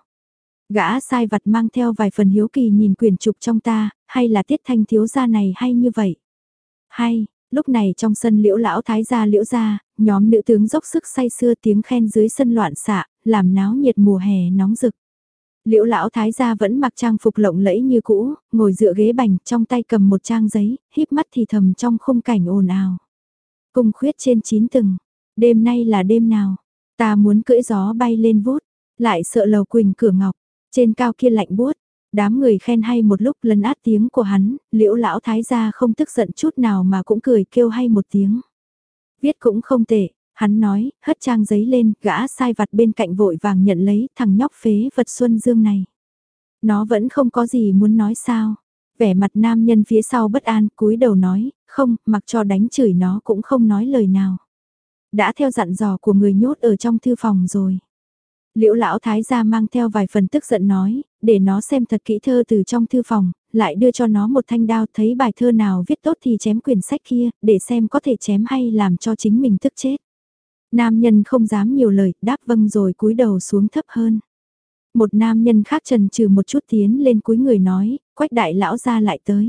Gã sai vặt mang theo vài phần hiếu kỳ nhìn quyển trục trong ta, hay là Tiết Thanh thiếu gia này hay như vậy? Hay, lúc này trong sân Liễu lão thái gia Liễu gia, nhóm nữ tướng dốc sức say sưa tiếng khen dưới sân loạn xạ, làm náo nhiệt mùa hè nóng rực. Liễu lão thái gia vẫn mặc trang phục lộng lẫy như cũ, ngồi dựa ghế bành, trong tay cầm một trang giấy, híp mắt thì thầm trong khung cảnh ồn ào. Cung khuyết trên chín tầng, đêm nay là đêm nào? Ta muốn cưỡi gió bay lên vút, lại sợ lầu quỳnh cửa ngọc, trên cao kia lạnh buốt. Đám người khen hay một lúc lấn át tiếng của hắn, Liễu lão thái gia không tức giận chút nào mà cũng cười kêu hay một tiếng. Viết cũng không tệ, hắn nói, hất trang giấy lên, gã sai vặt bên cạnh vội vàng nhận lấy thằng nhóc phế vật Xuân Dương này. Nó vẫn không có gì muốn nói sao. Vẻ mặt nam nhân phía sau bất an, cúi đầu nói, không, mặc cho đánh chửi nó cũng không nói lời nào. Đã theo dặn dò của người nhốt ở trong thư phòng rồi. Liễu lão thái gia mang theo vài phần tức giận nói, để nó xem thật kỹ thơ từ trong thư phòng, lại đưa cho nó một thanh đao, thấy bài thơ nào viết tốt thì chém quyển sách kia, để xem có thể chém hay làm cho chính mình tức chết. Nam nhân không dám nhiều lời, đáp vâng rồi cúi đầu xuống thấp hơn. Một nam nhân khác chần chừ một chút tiến lên cúi người nói, Quách đại lão gia lại tới.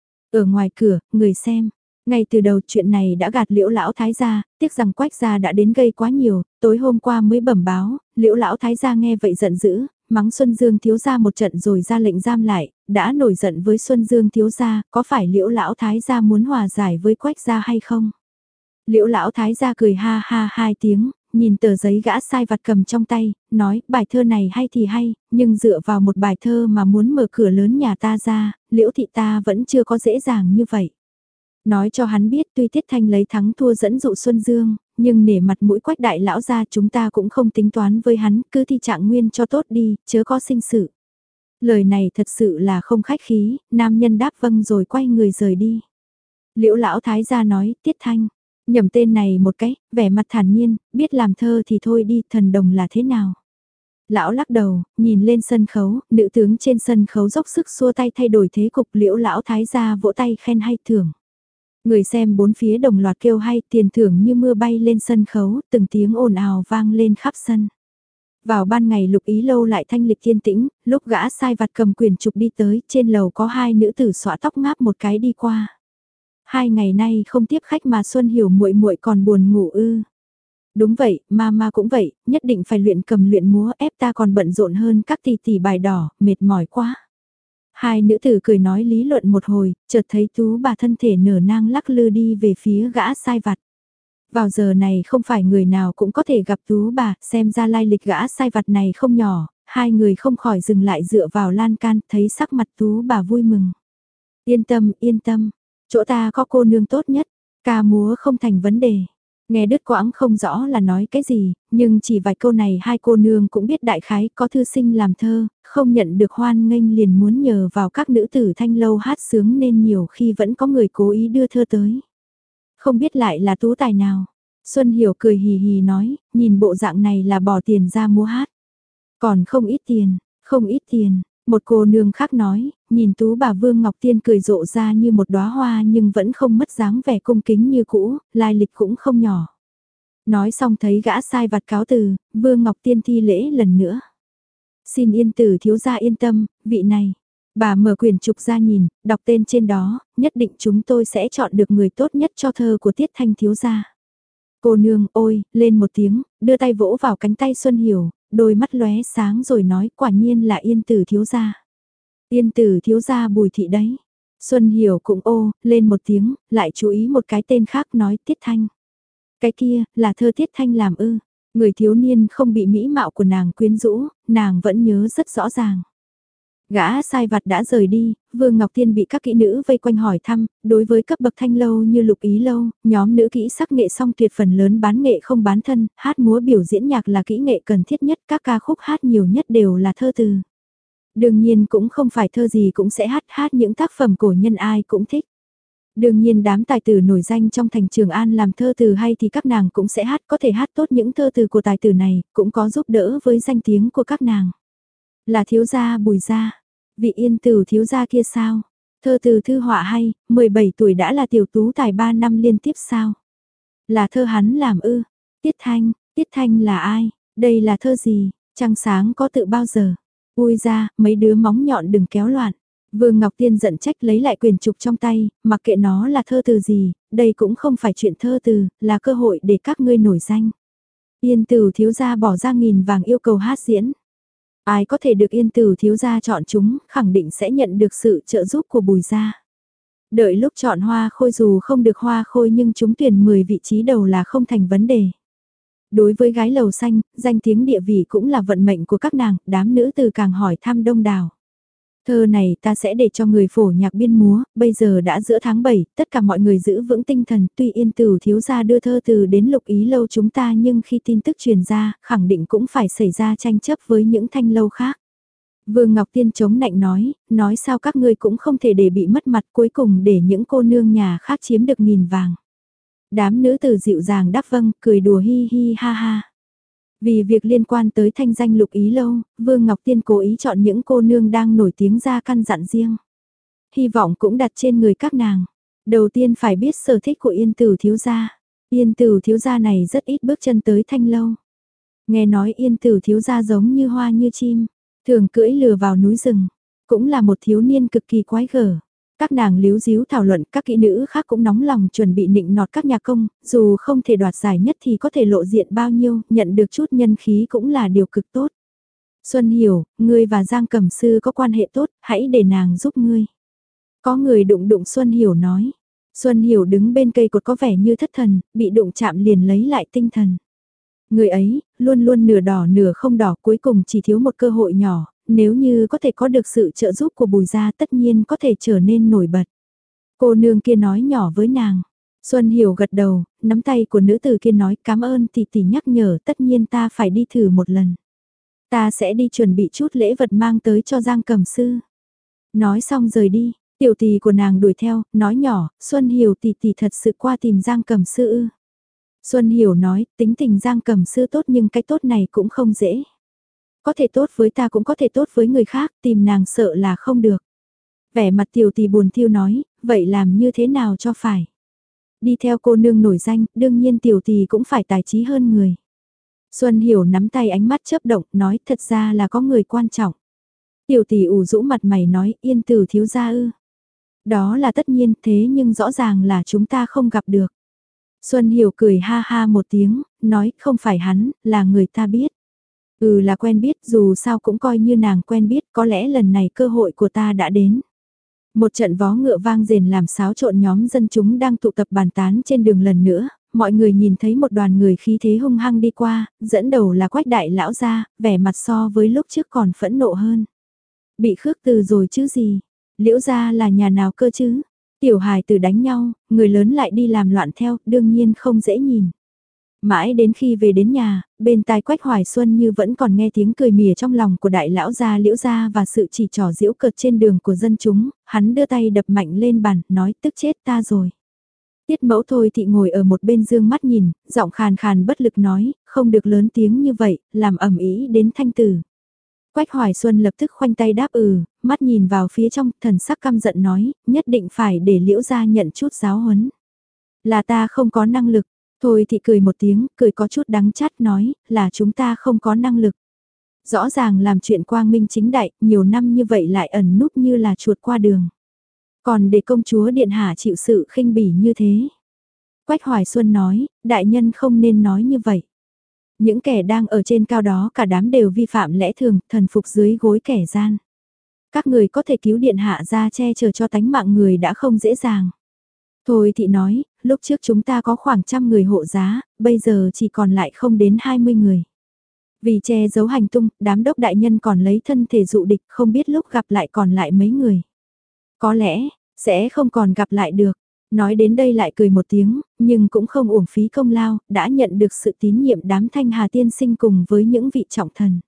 Ở ngoài cửa, người xem. Ngay từ đầu chuyện này đã gạt Liễu lão thái gia, tiếc rằng Quách gia đã đến gây quá nhiều, tối hôm qua mới bẩm báo, Liễu lão thái gia nghe vậy giận dữ, mắng Xuân Dương thiếu gia một trận rồi ra lệnh giam lại, đã nổi giận với Xuân Dương thiếu gia, có phải Liễu lão thái gia muốn hòa giải với Quách gia hay không? Liễu lão thái gia cười ha ha hai tiếng, nhìn tờ giấy gã sai vặt cầm trong tay, nói, bài thơ này hay thì hay, nhưng dựa vào một bài thơ mà muốn mở cửa lớn nhà ta ra, Liễu thị ta vẫn chưa có dễ dàng như vậy. Nói cho hắn biết tuy Tiết Thanh lấy thắng thua dẫn dụ Xuân Dương, nhưng nể mặt mũi Quách đại lão ra chúng ta cũng không tính toán với hắn, cứ thi trạng nguyên cho tốt đi, chớ có sinh sự. Lời này thật sự là không khách khí, nam nhân đáp vâng rồi quay người rời đi. Liễu lão thái gia nói, Tiết Thanh, nhầm tên này một cái, vẻ mặt thản nhiên, biết làm thơ thì thôi đi, thần đồng là thế nào. Lão lắc đầu, nhìn lên sân khấu, nữ tướng trên sân khấu dốc sức xua tay thay đổi thế cục. Liễu lão thái gia vỗ tay khen hay thưởng. Người xem bốn phía đồng loạt kêu hay, tiền thưởng như mưa bay lên sân khấu, từng tiếng ồn ào vang lên khắp sân. Vào ban ngày Lục Ý Lâu lại thanh lịch thiên tĩnh, lúc gã sai vặt cầm quyền trục đi tới, trên lầu có hai nữ tử xõa tóc ngáp một cái đi qua. Hai ngày nay không tiếp khách mà Xuân Hiểu muội muội còn buồn ngủ ư? Đúng vậy, mama cũng vậy, nhất định phải luyện cầm luyện múa, ép ta còn bận rộn hơn các tỷ tỷ bài đỏ, mệt mỏi quá. Hai nữ tử cười nói lý luận một hồi, chợt thấy Tú bà thân thể nở nang lắc lư đi về phía gã sai vặt. Vào giờ này không phải người nào cũng có thể gặp Tú bà, xem ra lai lịch gã sai vặt này không nhỏ, hai người không khỏi dừng lại dựa vào lan can, thấy sắc mặt Tú bà vui mừng. Yên tâm, yên tâm, chỗ ta có cô nương tốt nhất, ca múa không thành vấn đề. Nghe đứt quãng không rõ là nói cái gì, nhưng chỉ vài câu này hai cô nương cũng biết đại khái có thư sinh làm thơ, không nhận được hoan nghênh liền muốn nhờ vào các nữ tử Thanh Lâu hát sướng nên nhiều khi vẫn có người cố ý đưa thơ tới. Không biết lại là tú tài nào. Xuân Hiểu cười hì hì nói, nhìn bộ dạng này là bỏ tiền ra múa hát. Còn không ít tiền, không ít tiền. Một cô nương khác nói, nhìn tú bà Vương Ngọc Tiên cười rộ ra như một đóa hoa nhưng vẫn không mất dáng vẻ cung kính như cũ, lai lịch cũng không nhỏ. Nói xong thấy gã sai vặt cáo từ, Vương Ngọc Tiên thi lễ lần nữa. Xin Yên Tử thiếu gia yên tâm, vị này. Bà mở quyển trục ra nhìn, đọc tên trên đó, nhất định chúng tôi sẽ chọn được người tốt nhất cho thơ của Tiết Thanh thiếu gia. Cô nương ôi, lên một tiếng, đưa tay vỗ vào cánh tay Xuân Hiểu, đôi mắt lóe sáng rồi nói quả nhiên là Yên Tử thiếu gia. Yên Tử thiếu gia Bùi thị đấy. Xuân Hiểu cũng ô, lên một tiếng, lại chú ý một cái tên khác nói Tiết Thanh. Cái kia, là thơ Tiết Thanh làm ư. Người thiếu niên không bị mỹ mạo của nàng quyến rũ, nàng vẫn nhớ rất rõ ràng. Gã sai vặt đã rời đi, Vương Ngọc Tiên bị các kỹ nữ vây quanh hỏi thăm, đối với cấp bậc thanh lâu như Lục Ý Lâu, nhóm nữ kỹ sắc nghệ song tuyệt phần lớn bán nghệ không bán thân, hát múa biểu diễn nhạc là kỹ nghệ cần thiết nhất, các ca khúc hát nhiều nhất đều là thơ từ. Đương nhiên cũng không phải thơ gì cũng sẽ hát, hát những tác phẩm cổ nhân ai cũng thích. Đương nhiên đám tài tử nổi danh trong thành Trường An làm thơ từ hay thì các nàng cũng sẽ hát, có thể hát tốt những thơ từ của tài tử này, cũng có giúp đỡ với danh tiếng của các nàng. Là thiếu gia Bùi gia, vị Yên Tử thiếu gia kia sao? Thơ từ thư họa hay, mười bảy tuổi đã là tiểu tú tài ba năm liên tiếp sao? Là thơ hắn làm ư? Tiết Thanh, Tiết Thanh là ai? Đây là thơ gì? Trăng sáng có tự bao giờ? Ui ra, mấy đứa móng nhọn đừng kéo loạn. Vương Ngọc Tiên giận trách lấy lại quyền trục trong tay, mặc kệ nó là thơ từ gì, đây cũng không phải chuyện thơ từ, là cơ hội để các ngươi nổi danh. Yên Tử thiếu gia bỏ ra nghìn vàng yêu cầu hát diễn. Ai có thể được Yên Tử thiếu gia chọn chúng, khẳng định sẽ nhận được sự trợ giúp của Bùi gia. Đợi lúc chọn hoa khôi dù không được hoa khôi nhưng chúng tuyển mười vị trí đầu là không thành vấn đề. Đối với gái lầu xanh, danh tiếng địa vị cũng là vận mệnh của các nàng, đám nữ từ càng hỏi thăm đông đảo. Thơ này ta sẽ để cho người phổ nhạc biên múa, bây giờ đã giữa tháng bảy, tất cả mọi người giữ vững tinh thần, tuy Yên Tử thiếu gia đưa thơ từ đến Lục Ý Lâu chúng ta nhưng khi tin tức truyền ra, khẳng định cũng phải xảy ra tranh chấp với những thanh lâu khác. Vương Ngọc Tiên chống nạnh nói, nói sao các ngươi cũng không thể để bị mất mặt cuối cùng để những cô nương nhà khác chiếm được nghìn vàng. Đám nữ tử dịu dàng đáp vâng, cười đùa hi hi ha ha. Vì việc liên quan tới thanh danh Lục Ý Lâu, Vương Ngọc Tiên cố ý chọn những cô nương đang nổi tiếng ra căn dặn riêng. Hy vọng cũng đặt trên người các nàng. Đầu tiên phải biết sở thích của Yên Tử thiếu gia. Yên Tử thiếu gia này rất ít bước chân tới thanh lâu. Nghe nói Yên Tử thiếu gia giống như hoa như chim, thường cưỡi lừa vào núi rừng. Cũng là một thiếu niên cực kỳ quái gở. Các nàng líu díu thảo luận, các kỹ nữ khác cũng nóng lòng chuẩn bị nịnh nọt các nhà công, dù không thể đoạt giải nhất thì có thể lộ diện bao nhiêu, nhận được chút nhân khí cũng là điều cực tốt. Xuân Hiểu, ngươi và Giang Cẩm Sư có quan hệ tốt, hãy để nàng giúp ngươi. Có người đụng đụng Xuân Hiểu nói. Xuân Hiểu đứng bên cây cột có vẻ như thất thần, bị đụng chạm liền lấy lại tinh thần. Người ấy, luôn luôn nửa đỏ nửa không đỏ, cuối cùng chỉ thiếu một cơ hội nhỏ, nếu như có thể có được sự trợ giúp của Bùi gia tất nhiên có thể trở nên nổi bật. Cô nương kia nói nhỏ với nàng. Xuân Hiểu gật đầu, nắm tay của nữ tử kia nói cảm ơn tỷ tỷ nhắc nhở, tất nhiên ta phải đi thử một lần. Ta sẽ đi chuẩn bị chút lễ vật mang tới cho Giang Cẩm Sư. Nói xong rời đi, tiểu tỷ của nàng đuổi theo, nói nhỏ, Xuân Hiểu tỷ tỷ thật sự qua tìm Giang Cẩm Sư ư. Xuân Hiểu nói, tính tình Giang Cẩm Sư tốt nhưng cái tốt này cũng không dễ. Có thể tốt với ta cũng có thể tốt với người khác, tìm nàng sợ là không được. Vẻ mặt tiểu tỷ buồn thiêu nói, vậy làm như thế nào cho phải. Đi theo cô nương nổi danh, đương nhiên tiểu tỷ cũng phải tài trí hơn người. Xuân Hiểu nắm tay ánh mắt chớp động, nói thật ra là có người quan trọng. Tiểu tỷ ủ rũ mặt mày nói, Yên Tử thiếu gia ư. Đó là tất nhiên, thế nhưng rõ ràng là chúng ta không gặp được. Xuân Hiểu cười ha ha một tiếng, nói không phải hắn, là người ta biết. Ừ là quen biết, dù sao cũng coi như nàng quen biết, có lẽ lần này cơ hội của ta đã đến. Một trận vó ngựa vang rền làm xáo trộn nhóm dân chúng đang tụ tập bàn tán trên đường lần nữa, mọi người nhìn thấy một đoàn người khí thế hung hăng đi qua, dẫn đầu là Quách đại lão gia, vẻ mặt so với lúc trước còn phẫn nộ hơn. Bị khước từ rồi chứ gì, Liễu gia là nhà nào cơ chứ, tiểu hài tử đánh nhau, người lớn lại đi làm loạn theo, đương nhiên không dễ nhìn. Mãi đến khi về đến nhà, bên tai Quách Hoài Xuân như vẫn còn nghe tiếng cười mỉa trong lòng của đại lão gia Liễu gia và sự chỉ trỏ giễu cợt trên đường của dân chúng, hắn đưa tay đập mạnh lên bàn, nói tức chết ta rồi. Tiết mẫu thôi thì ngồi ở một bên dương mắt nhìn, giọng khàn khàn bất lực nói, không được lớn tiếng như vậy, làm ầm ĩ đến thanh tử. Quách Hoài Xuân lập tức khoanh tay đáp ừ, mắt nhìn vào phía trong, thần sắc căm giận nói, nhất định phải để Liễu gia nhận chút giáo huấn. Là ta không có năng lực. Thôi thì cười một tiếng, cười có chút đắng chát nói, là chúng ta không có năng lực. Rõ ràng làm chuyện quang minh chính đại, nhiều năm như vậy lại ẩn núp như là chuột qua đường. Còn để công chúa điện hạ chịu sự khinh bỉ như thế. Quách Hoài Xuân nói, đại nhân không nên nói như vậy. Những kẻ đang ở trên cao đó cả đám đều vi phạm lẽ thường, thần phục dưới gối kẻ gian. Các người có thể cứu điện hạ ra che chở cho tánh mạng người đã không dễ dàng. Thôi thị nói, lúc trước chúng ta có khoảng trăm người hộ giá, bây giờ chỉ còn lại không đến hai mươi người. Vì che giấu hành tung, đám đốc đại nhân còn lấy thân thể dụ địch, không biết lúc gặp lại còn lại mấy người. Có lẽ, sẽ không còn gặp lại được. Nói đến đây lại cười một tiếng, nhưng cũng không uổng phí công lao, đã nhận được sự tín nhiệm đám Thanh Hà tiên sinh cùng với những vị trọng thần.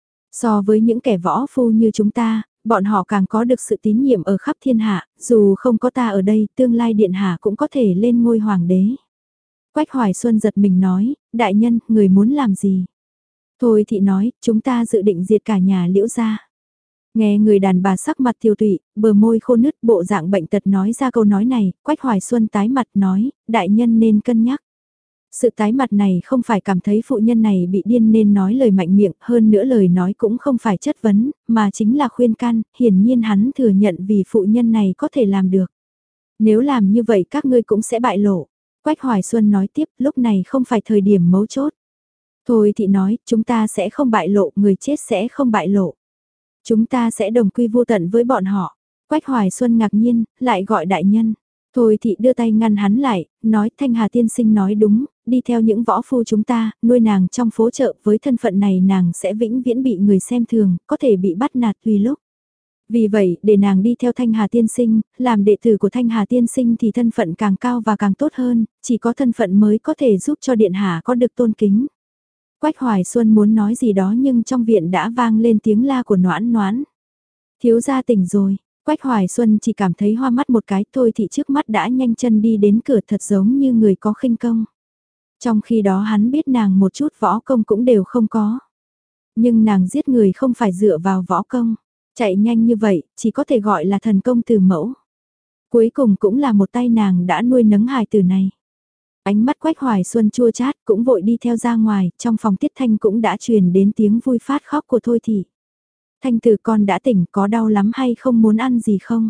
So với những kẻ võ phu như chúng ta, bọn họ càng có được sự tín nhiệm ở khắp thiên hạ, dù không có ta ở đây, tương lai điện hạ cũng có thể lên ngôi hoàng đế. Quách Hoài Xuân giật mình nói, đại nhân, người muốn làm gì? Thôi thị nói, chúng ta dự định diệt cả nhà Liễu gia. Nghe người đàn bà sắc mặt tiêu tụy, bờ môi khô nứt, bộ dạng bệnh tật nói ra câu nói này, Quách Hoài Xuân tái mặt nói, đại nhân nên cân nhắc. Sự tái mặt này không phải cảm thấy phụ nhân này bị điên nên nói lời mạnh miệng, hơn nữa lời nói cũng không phải chất vấn, mà chính là khuyên can, hiển nhiên hắn thừa nhận vì phụ nhân này có thể làm được. Nếu làm như vậy các ngươi cũng sẽ bại lộ. Quách Hoài Xuân nói tiếp, lúc này không phải thời điểm mấu chốt. Thôi thì nói, chúng ta sẽ không bại lộ, người chết sẽ không bại lộ. Chúng ta sẽ đồng quy vô tận với bọn họ. Quách Hoài Xuân ngạc nhiên, lại gọi đại nhân. Thôi thị đưa tay ngăn hắn lại, nói Thanh Hà tiên sinh nói đúng, đi theo những võ phu chúng ta, nuôi nàng trong phố chợ, với thân phận này nàng sẽ vĩnh viễn bị người xem thường, có thể bị bắt nạt tùy lúc. Vì vậy, để nàng đi theo Thanh Hà tiên sinh, làm đệ tử của Thanh Hà tiên sinh thì thân phận càng cao và càng tốt hơn, chỉ có thân phận mới có thể giúp cho điện hạ có được tôn kính. Quách Hoài Xuân muốn nói gì đó nhưng trong viện đã vang lên tiếng la của Noãn Noãn. Thiếu gia tỉnh rồi. Quách Hoài Xuân chỉ cảm thấy hoa mắt một cái thôi thì trước mắt đã nhanh chân đi đến cửa thật giống như người có khinh công. Trong khi đó hắn biết nàng một chút võ công cũng đều không có. Nhưng nàng giết người không phải dựa vào võ công. Chạy nhanh như vậy, chỉ có thể gọi là thần công từ mẫu. Cuối cùng cũng là một tay nàng đã nuôi nấng hài tử này. Ánh mắt Quách Hoài Xuân chua chát cũng vội đi theo ra ngoài, trong phòng Tiết Thanh cũng đã truyền đến tiếng vui phát khóc của Thôi Thị. Thanh tử con đã tỉnh, có đau lắm hay không, muốn ăn gì không?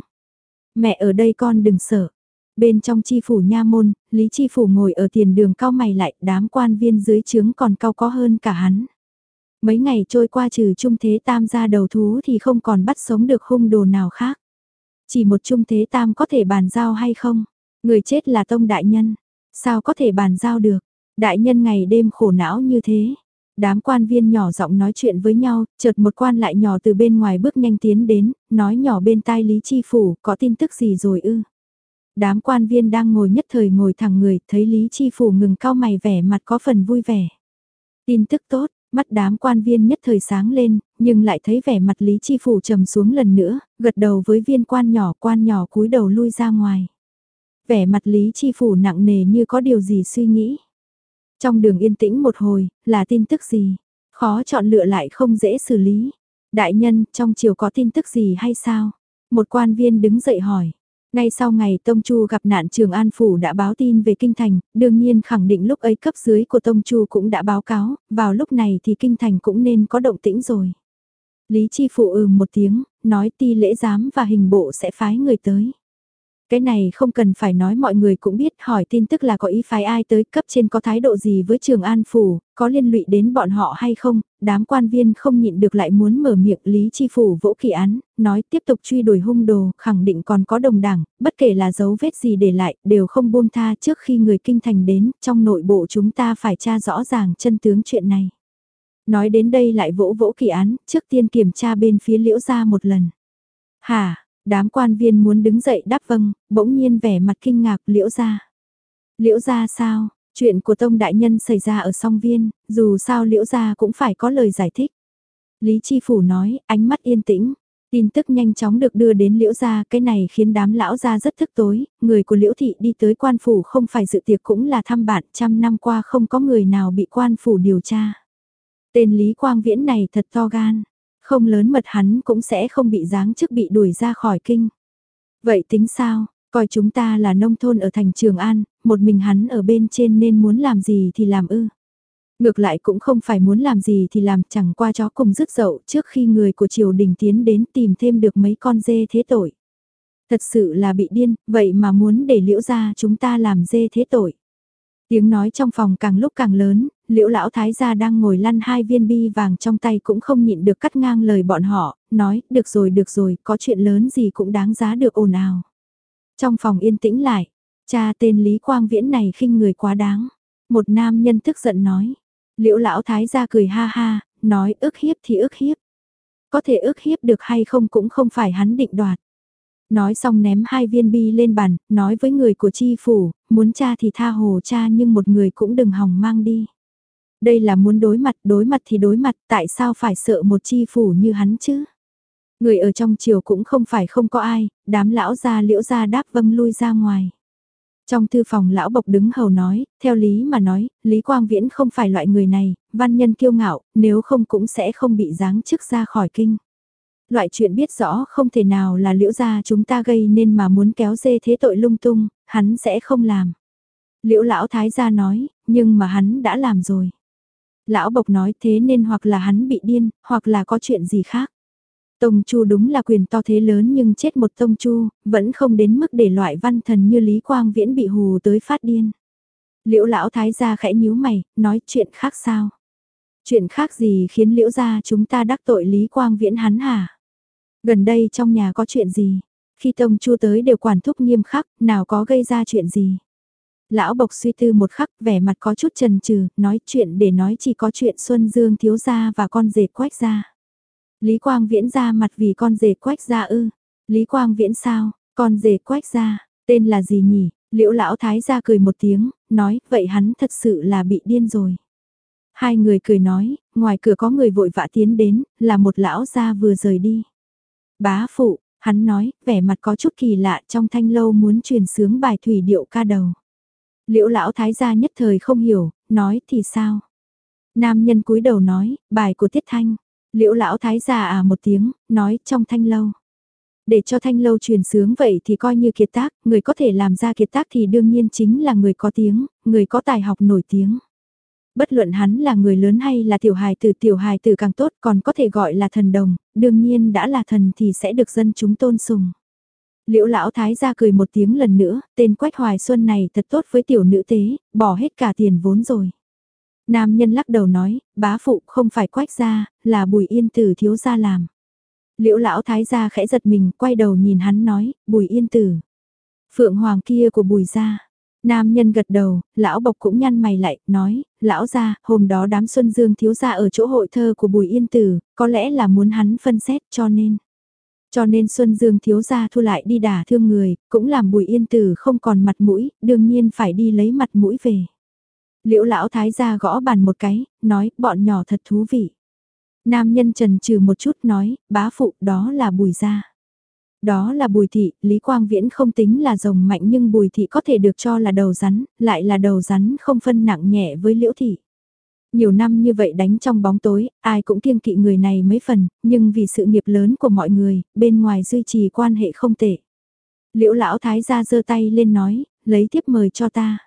Mẹ ở đây con đừng sợ. Bên trong chi phủ nha môn, Lý chi phủ ngồi ở tiền đường cau mày lại, đám quan viên dưới trướng còn cau có hơn cả hắn. Mấy ngày trôi qua trừ Trung Thế Tam ra đầu thú thì không còn bắt sống được hung đồ nào khác. Chỉ một Trung Thế Tam có thể bàn giao hay không? Người chết là Tông đại nhân. Sao có thể bàn giao được? Đại nhân ngày đêm khổ não như thế. Đám quan viên nhỏ giọng nói chuyện với nhau, chợt một quan lại nhỏ từ bên ngoài bước nhanh tiến đến, nói nhỏ bên tai Lý Chi Phủ, có tin tức gì rồi ư? Đám quan viên đang ngồi nhất thời ngồi thẳng người, thấy Lý Chi Phủ ngừng cau mày vẻ mặt có phần vui vẻ. Tin tức tốt, mắt đám quan viên nhất thời sáng lên, nhưng lại thấy vẻ mặt Lý Chi Phủ trầm xuống lần nữa, gật đầu với viên quan nhỏ, quan nhỏ cúi đầu lui ra ngoài. Vẻ mặt Lý Chi Phủ nặng nề như có điều gì suy nghĩ. Trong đường yên tĩnh một hồi, là tin tức gì? Khó chọn lựa lại không dễ xử lý. Đại nhân, trong triều có tin tức gì hay sao? Một quan viên đứng dậy hỏi. Ngay sau ngày Tông Chu gặp nạn, Trường An Phủ đã báo tin về Kinh Thành, đương nhiên khẳng định lúc ấy cấp dưới của Tông Chu cũng đã báo cáo, vào lúc này thì Kinh Thành cũng nên có động tĩnh rồi. Lý Chi Phụ ừm một tiếng, nói Ti lễ giám và hình bộ sẽ phái người tới. Cái này không cần phải nói, mọi người cũng biết, hỏi tin tức là có ý phái ai tới, cấp trên có thái độ gì với Trường An Phủ, có liên lụy đến bọn họ hay không, đám quan viên không nhịn được lại muốn mở miệng. Lý Chi Phủ vỗ kỳ án, nói tiếp tục truy đuổi hung đồ, khẳng định còn có đồng đảng, bất kể là dấu vết gì để lại, đều không buông tha. Trước khi người Kinh Thành đến, trong nội bộ chúng ta phải tra rõ ràng chân tướng chuyện này. Nói đến đây lại vỗ vỗ kỳ án, trước tiên kiểm tra bên phía Liễu gia một lần. Hả? Đám quan viên muốn đứng dậy đáp vâng, bỗng nhiên vẻ mặt kinh ngạc. Liễu gia. Liễu gia sao? Chuyện của Tông đại nhân xảy ra ở Song Viên, dù sao Liễu gia cũng phải có lời giải thích. Lý Chi Phủ nói, ánh mắt yên tĩnh. Tin tức nhanh chóng được đưa đến Liễu gia, cái này khiến đám lão gia rất thức tối. Người của Liễu thị đi tới quan phủ không phải dự tiệc cũng là thăm bạn, trăm năm qua không có người nào bị quan phủ điều tra. Tên Lý Quang Viễn này thật to gan. Không lớn mật hắn cũng sẽ không bị giáng chức, bị đuổi ra khỏi kinh. Vậy tính sao, coi chúng ta là nông thôn ở thành Trường An, một mình hắn ở bên trên nên muốn làm gì thì làm ư. Ngược lại cũng không phải muốn làm gì thì làm, chẳng qua chó cùng rứt dậu trước khi người của triều đình tiến đến tìm thêm được mấy con dê thế tội. Thật sự là bị điên, vậy mà muốn để Liễu gia chúng ta làm dê thế tội. Tiếng nói trong phòng càng lúc càng lớn, Liễu lão thái gia đang ngồi lăn hai viên bi vàng trong tay cũng không nhịn được cắt ngang lời bọn họ, nói, được rồi được rồi, có chuyện lớn gì cũng đáng giá được ồn ào. Trong phòng yên tĩnh lại, cha tên Lý Quang Viễn này khinh người quá đáng. Một nam nhân tức giận nói. Liễu lão thái gia cười ha ha, nói ức hiếp thì ức hiếp. Có thể ức hiếp được hay không cũng không phải hắn định đoạt. Nói xong ném hai viên bi lên bàn, nói với người của chi phủ, muốn cha thì tha hồ cha nhưng một người cũng đừng hòng mang đi. Đây là muốn đối mặt, đối mặt thì đối mặt, tại sao phải sợ một chi phủ như hắn chứ? Người ở trong triều cũng không phải không có ai, đám lão gia Liễu gia đáp vâng lui ra ngoài. Trong thư phòng lão bộc đứng hầu nói, theo lý mà nói, Lý Quang Viễn không phải loại người này, văn nhân kiêu ngạo, nếu không cũng sẽ không bị giáng chức ra khỏi kinh. Loại chuyện biết rõ không thể nào là Liễu gia chúng ta gây nên mà muốn kéo dê thế tội lung tung, hắn sẽ không làm. Liễu lão thái gia nói, nhưng mà hắn đã làm rồi. Lão bộc nói thế nên hoặc là hắn bị điên, hoặc là có chuyện gì khác. Tông Chu đúng là quyền to thế lớn nhưng chết một Tông Chu, vẫn không đến mức để loại văn thần như Lý Quang Viễn bị hù tới phát điên. Liễu lão thái gia khẽ nhíu mày, nói chuyện khác sao? Chuyện khác gì khiến Liễu gia chúng ta đắc tội Lý Quang Viễn hắn hả? Gần đây trong nhà có chuyện gì? Khi Tông Chu tới đều quản thúc nghiêm khắc, nào có gây ra chuyện gì? Lão bộc suy tư một khắc, vẻ mặt có chút chần chừ, nói chuyện để nói chỉ có chuyện Xuân Dương thiếu gia và con rể Quách gia. Lý Quang Viễn ra mặt vì con rể Quách gia ư? Lý Quang Viễn sao? Con rể Quách gia, tên là gì nhỉ? Liễu lão thái gia cười một tiếng, nói, vậy hắn thật sự là bị điên rồi. Hai người cười nói, ngoài cửa có người vội vã tiến đến, là một lão gia vừa rời đi. Bá phụ, hắn nói, vẻ mặt có chút kỳ lạ trong thanh lâu muốn truyền sướng bài thủy điệu ca đầu. Liễu lão thái gia nhất thời không hiểu, nói thì sao? Nam nhân cúi đầu nói, bài của Tiết Thanh. Liễu lão thái gia à một tiếng, nói trong thanh lâu. Để cho thanh lâu truyền sướng vậy thì coi như kiệt tác, người có thể làm ra kiệt tác thì đương nhiên chính là người có tiếng, người có tài học nổi tiếng. Bất luận hắn là người lớn hay là tiểu hài tử, tiểu hài tử càng tốt, còn có thể gọi là thần đồng, đương nhiên đã là thần thì sẽ được dân chúng tôn sùng. Liễu lão thái gia cười một tiếng lần nữa, tên Quách Hoài Xuân này thật tốt với tiểu nữ tế, bỏ hết cả tiền vốn rồi. Nam nhân lắc đầu nói, bá phụ không phải Quách gia, là Bùi Yên Tử thiếu gia làm. Liễu lão thái gia khẽ giật mình, quay đầu nhìn hắn nói, Bùi Yên Tử. Phượng hoàng kia của Bùi gia. Nam nhân gật đầu, lão bộc cũng nhăn mày lại, nói, lão gia, hôm đó đám Xuân Dương thiếu gia ở chỗ hội thơ của Bùi Yên Tử, có lẽ là muốn hắn phân xét cho nên. Cho nên Xuân Dương thiếu gia thu lại đi đả thương người, cũng làm Bùi Yên Tử không còn mặt mũi, đương nhiên phải đi lấy mặt mũi về. Liễu lão thái gia gõ bàn một cái, nói, bọn nhỏ thật thú vị. Nam nhân trần trừ một chút nói, bá phụ, đó là Bùi gia. Đó là Bùi thị, Lý Quang Viễn không tính là rồng mạnh nhưng Bùi thị có thể được cho là đầu rắn, lại là đầu rắn không phân nặng nhẹ với Liễu thị. Nhiều năm như vậy đánh trong bóng tối, ai cũng kiêng kỵ người này mấy phần, nhưng vì sự nghiệp lớn của mọi người, bên ngoài duy trì quan hệ không tệ. Liễu lão thái gia giơ tay lên nói, lấy tiếp mời cho ta.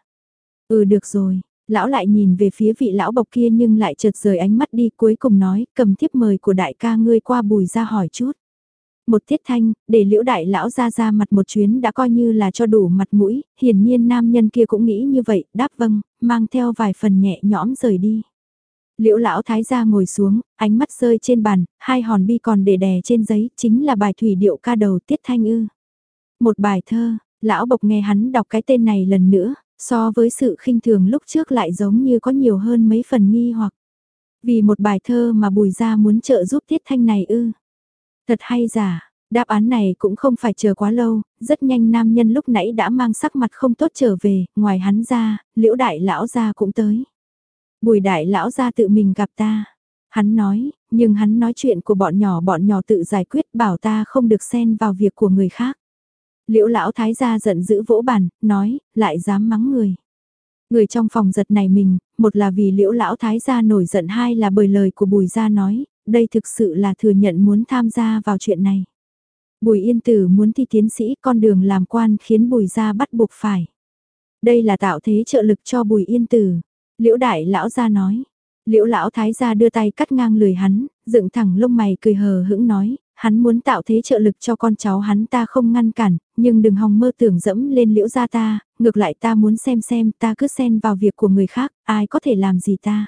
Ừ được rồi, lão lại nhìn về phía vị lão bộc kia nhưng lại chợt rời ánh mắt đi, cuối cùng nói, cầm tiếp mời của đại ca ngươi qua Bùi gia hỏi chút. Một tiết thanh, để Liễu đại lão ra ra mặt một chuyến đã coi như là cho đủ mặt mũi, hiển nhiên nam nhân kia cũng nghĩ như vậy, đáp vâng, mang theo vài phần nhẹ nhõm rời đi. Liễu lão thái gia ngồi xuống, ánh mắt rơi trên bàn, hai hòn bi còn để đè trên giấy, chính là bài thủy điệu ca đầu Tiết Thanh ư. Một bài thơ, lão bộc nghe hắn đọc cái tên này lần nữa, so với sự khinh thường lúc trước lại giống như có nhiều hơn mấy phần nghi hoặc. Vì một bài thơ mà Bùi gia muốn trợ giúp Tiết Thanh này ư. Thật hay giả, đáp án này cũng không phải chờ quá lâu, rất nhanh nam nhân lúc nãy đã mang sắc mặt không tốt trở về, ngoài hắn ra, Liễu đại lão gia cũng tới. Bùi đại lão gia tự mình gặp ta. Hắn nói, nhưng hắn nói chuyện của bọn nhỏ bọn nhỏ tự giải quyết, bảo ta không được xen vào việc của người khác. Liễu lão thái gia giận dữ vỗ bàn, nói, lại dám mắng người. Người trong phòng giật này mình, một là vì Liễu lão thái gia nổi giận, hai là bởi lời của Bùi gia nói, đây thực sự là thừa nhận muốn tham gia vào chuyện này. Bùi Yên Tử muốn thi tiến sĩ, con đường làm quan khiến Bùi gia bắt buộc phải. Đây là tạo thế trợ lực cho Bùi Yên Tử. Liễu đại lão gia nói, Liễu lão thái gia đưa tay cắt ngang lười hắn, dựng thẳng lông mày cười hờ hững nói, hắn muốn tạo thế trợ lực cho con cháu hắn ta không ngăn cản, nhưng đừng hòng mơ tưởng dẫm lên liễu gia ta, ngược lại ta muốn xem xem ta cứ xen vào việc của người khác, ai có thể làm gì ta.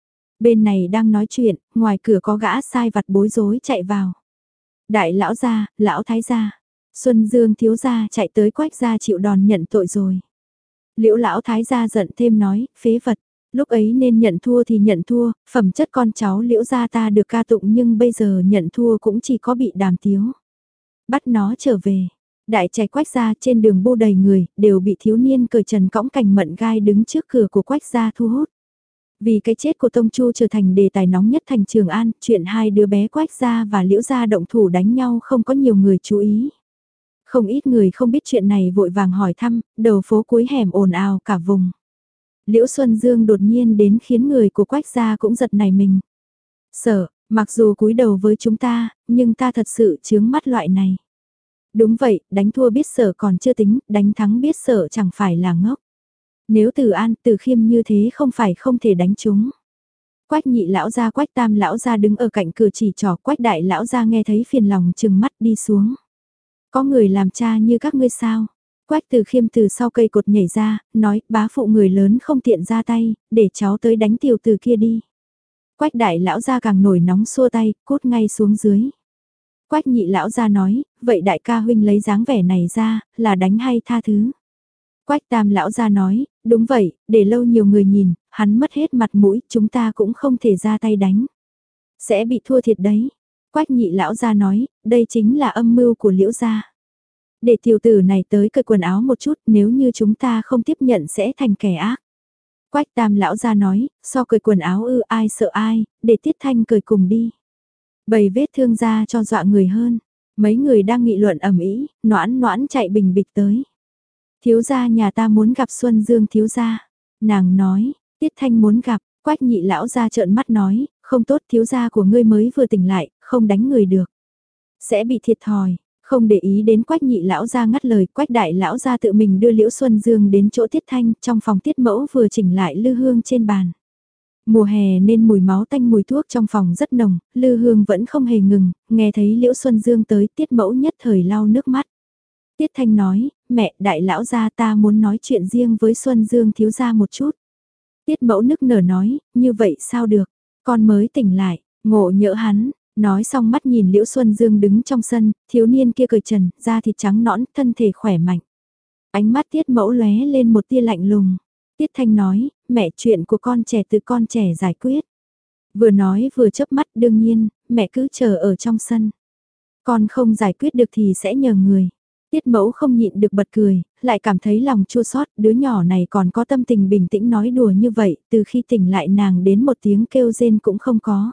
Bên này đang nói chuyện, ngoài cửa có gã sai vặt bối rối chạy vào. Đại lão gia, lão thái gia, Xuân Dương thiếu gia chạy tới Quách gia chịu đòn nhận tội rồi. Liễu lão thái gia giận thêm nói, phế vật. Lúc ấy nên nhận thua thì nhận thua, phẩm chất con cháu liễu gia ta được ca tụng nhưng bây giờ nhận thua cũng chỉ có bị đàm tiếu. Bắt nó trở về. Đại trạch Quách gia trên đường bu đầy người, đều bị thiếu niên cởi trần cõng cành mận gai đứng trước cửa của Quách gia thu hút. Vì cái chết của Tông Chu trở thành đề tài nóng nhất thành Trường An, chuyện hai đứa bé Quách gia và Liễu gia động thủ đánh nhau không có nhiều người chú ý. Không ít người không biết chuyện này vội vàng hỏi thăm, đầu phố cuối hẻm ồn ào cả vùng. Liễu Xuân Dương đột nhiên đến khiến người của Quách gia cũng giật nảy mình. Sợ, mặc dù cúi đầu với chúng ta, nhưng ta thật sự chướng mắt loại này. Đúng vậy, đánh thua biết sợ còn chưa tính, đánh thắng biết sợ chẳng phải là ngốc. Nếu Từ An, Từ Khiêm như thế không phải không thể đánh chúng. Quách nhị lão gia Quách tam lão gia đứng ở cạnh cửa chỉ trò, Quách đại lão gia nghe thấy phiền lòng chừng mắt đi xuống. Có người làm cha như các ngươi sao? Quách Từ Khiêm từ sau cây cột nhảy ra, nói bá phụ người lớn không tiện ra tay, để cháu tới đánh tiểu tử kia đi. Quách đại lão gia càng nổi nóng xua tay, cút ngay xuống dưới. Quách nhị lão gia nói, vậy đại ca huynh lấy dáng vẻ này ra, là đánh hay tha thứ? Quách tam lão gia nói, đúng vậy, để lâu nhiều người nhìn, hắn mất hết mặt mũi, chúng ta cũng không thể ra tay đánh. Sẽ bị thua thiệt đấy. Quách nhị lão gia nói, đây chính là âm mưu của Liễu gia. Để tiểu tử này tới cởi quần áo một chút, nếu như chúng ta không tiếp nhận sẽ thành kẻ ác. Quách tam lão gia nói, so cởi quần áo ư ai sợ ai, để Tiết Thanh cởi cùng đi. Bày vết thương ra cho dọa người hơn. Mấy người đang nghị luận ầm ĩ, noãn noãn chạy bình bịch tới. Thiếu gia nhà ta muốn gặp Xuân Dương thiếu gia. Nàng nói, Tiết Thanh muốn gặp, Quách nhị lão gia trợn mắt nói, không tốt thiếu gia của ngươi mới vừa tỉnh lại, không đánh người được. Sẽ bị thiệt thòi, không để ý đến Quách nhị lão gia ngắt lời, Quách đại lão gia tự mình đưa Liễu Xuân Dương đến chỗ Tiết Thanh, trong phòng Tiết Mẫu vừa chỉnh lại lư hương trên bàn. Mùa hè nên mùi máu tanh mùi thuốc trong phòng rất nồng, lư hương vẫn không hề ngừng, nghe thấy Liễu Xuân Dương tới Tiết Mẫu nhất thời lau nước mắt. Tiết Thanh nói, mẹ đại lão gia ta muốn nói chuyện riêng với Xuân Dương thiếu gia một chút. Tiết Mẫu nức nở nói, như vậy sao được, con mới tỉnh lại, ngộ nhỡ hắn. Nói xong mắt nhìn Liễu Xuân Dương đứng trong sân, thiếu niên kia cởi trần, da thịt trắng nõn, thân thể khỏe mạnh. Ánh mắt Tiết Mẫu lóe lên một tia lạnh lùng. Tiết Thanh nói, mẹ chuyện của con trẻ từ con trẻ giải quyết. Vừa nói vừa chớp mắt đương nhiên, mẹ cứ chờ ở trong sân. Con không giải quyết được thì sẽ nhờ người. Tiết Mẫu không nhịn được bật cười, lại cảm thấy lòng chua xót, đứa nhỏ này còn có tâm tình bình tĩnh nói đùa như vậy, từ khi tỉnh lại nàng đến một tiếng kêu rên cũng không có.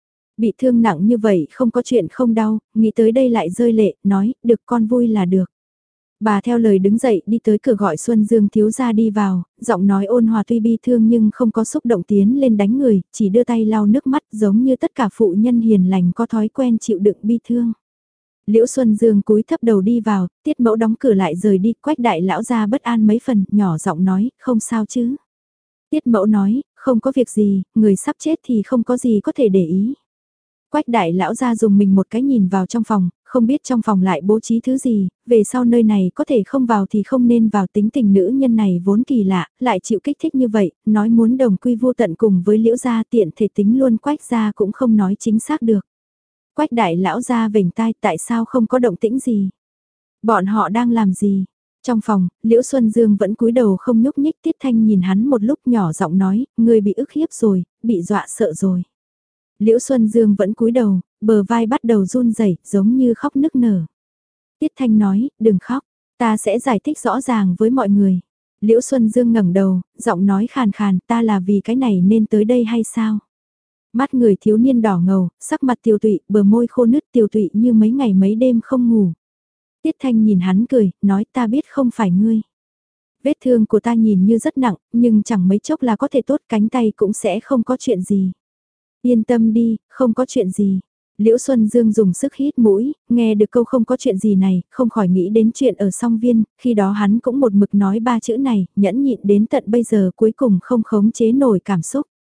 Bị thương nặng như vậy không có chuyện không đau, nghĩ tới đây lại rơi lệ, nói, được con vui là được. Bà theo lời đứng dậy đi tới cửa gọi Xuân Dương thiếu gia đi vào, giọng nói ôn hòa tuy bi thương nhưng không có xúc động tiến lên đánh người, chỉ đưa tay lau nước mắt giống như tất cả phụ nhân hiền lành có thói quen chịu đựng bi thương. Liễu Xuân Dương cúi thấp đầu đi vào, Tiết Mẫu đóng cửa lại rời đi, Quách đại lão ra bất an mấy phần, nhỏ giọng nói, không sao chứ. Tiết Mẫu nói, không có việc gì, người sắp chết thì không có gì có thể để ý. Quách đại lão ra dùng mình một cái nhìn vào trong phòng, không biết trong phòng lại bố trí thứ gì, về sau nơi này có thể không vào thì không nên vào, tính tình nữ nhân này vốn kỳ lạ, lại chịu kích thích như vậy, nói muốn đồng quy vô tận cùng với Liễu gia tiện thể tính luôn Quách gia cũng không nói chính xác được. Quách đại lão ra vểnh tai tại sao không có động tĩnh gì? Bọn họ đang làm gì? Trong phòng, Liễu Xuân Dương vẫn cúi đầu không nhúc nhích, Tiết Thanh nhìn hắn một lúc nhỏ giọng nói, người bị ức hiếp rồi, bị dọa sợ rồi. Liễu Xuân Dương vẫn cúi đầu, bờ vai bắt đầu run rẩy, giống như khóc nức nở. Tiết Thanh nói, đừng khóc, ta sẽ giải thích rõ ràng với mọi người. Liễu Xuân Dương ngẩng đầu, giọng nói khàn khàn, ta là vì cái này nên tới đây hay sao? Mắt người thiếu niên đỏ ngầu, sắc mặt tiêu tụy, bờ môi khô nứt tiêu tụy như mấy ngày mấy đêm không ngủ. Tiết Thanh nhìn hắn cười, nói ta biết không phải ngươi. Vết thương của ta nhìn như rất nặng, nhưng chẳng mấy chốc là có thể tốt, cánh tay cũng sẽ không có chuyện gì. Yên tâm đi, không có chuyện gì. Liễu Xuân Dương dùng sức hít mũi, nghe được câu không có chuyện gì này, không khỏi nghĩ đến chuyện ở Song Viên, khi đó hắn cũng một mực nói ba chữ này, nhẫn nhịn đến tận bây giờ cuối cùng không khống chế nổi cảm xúc.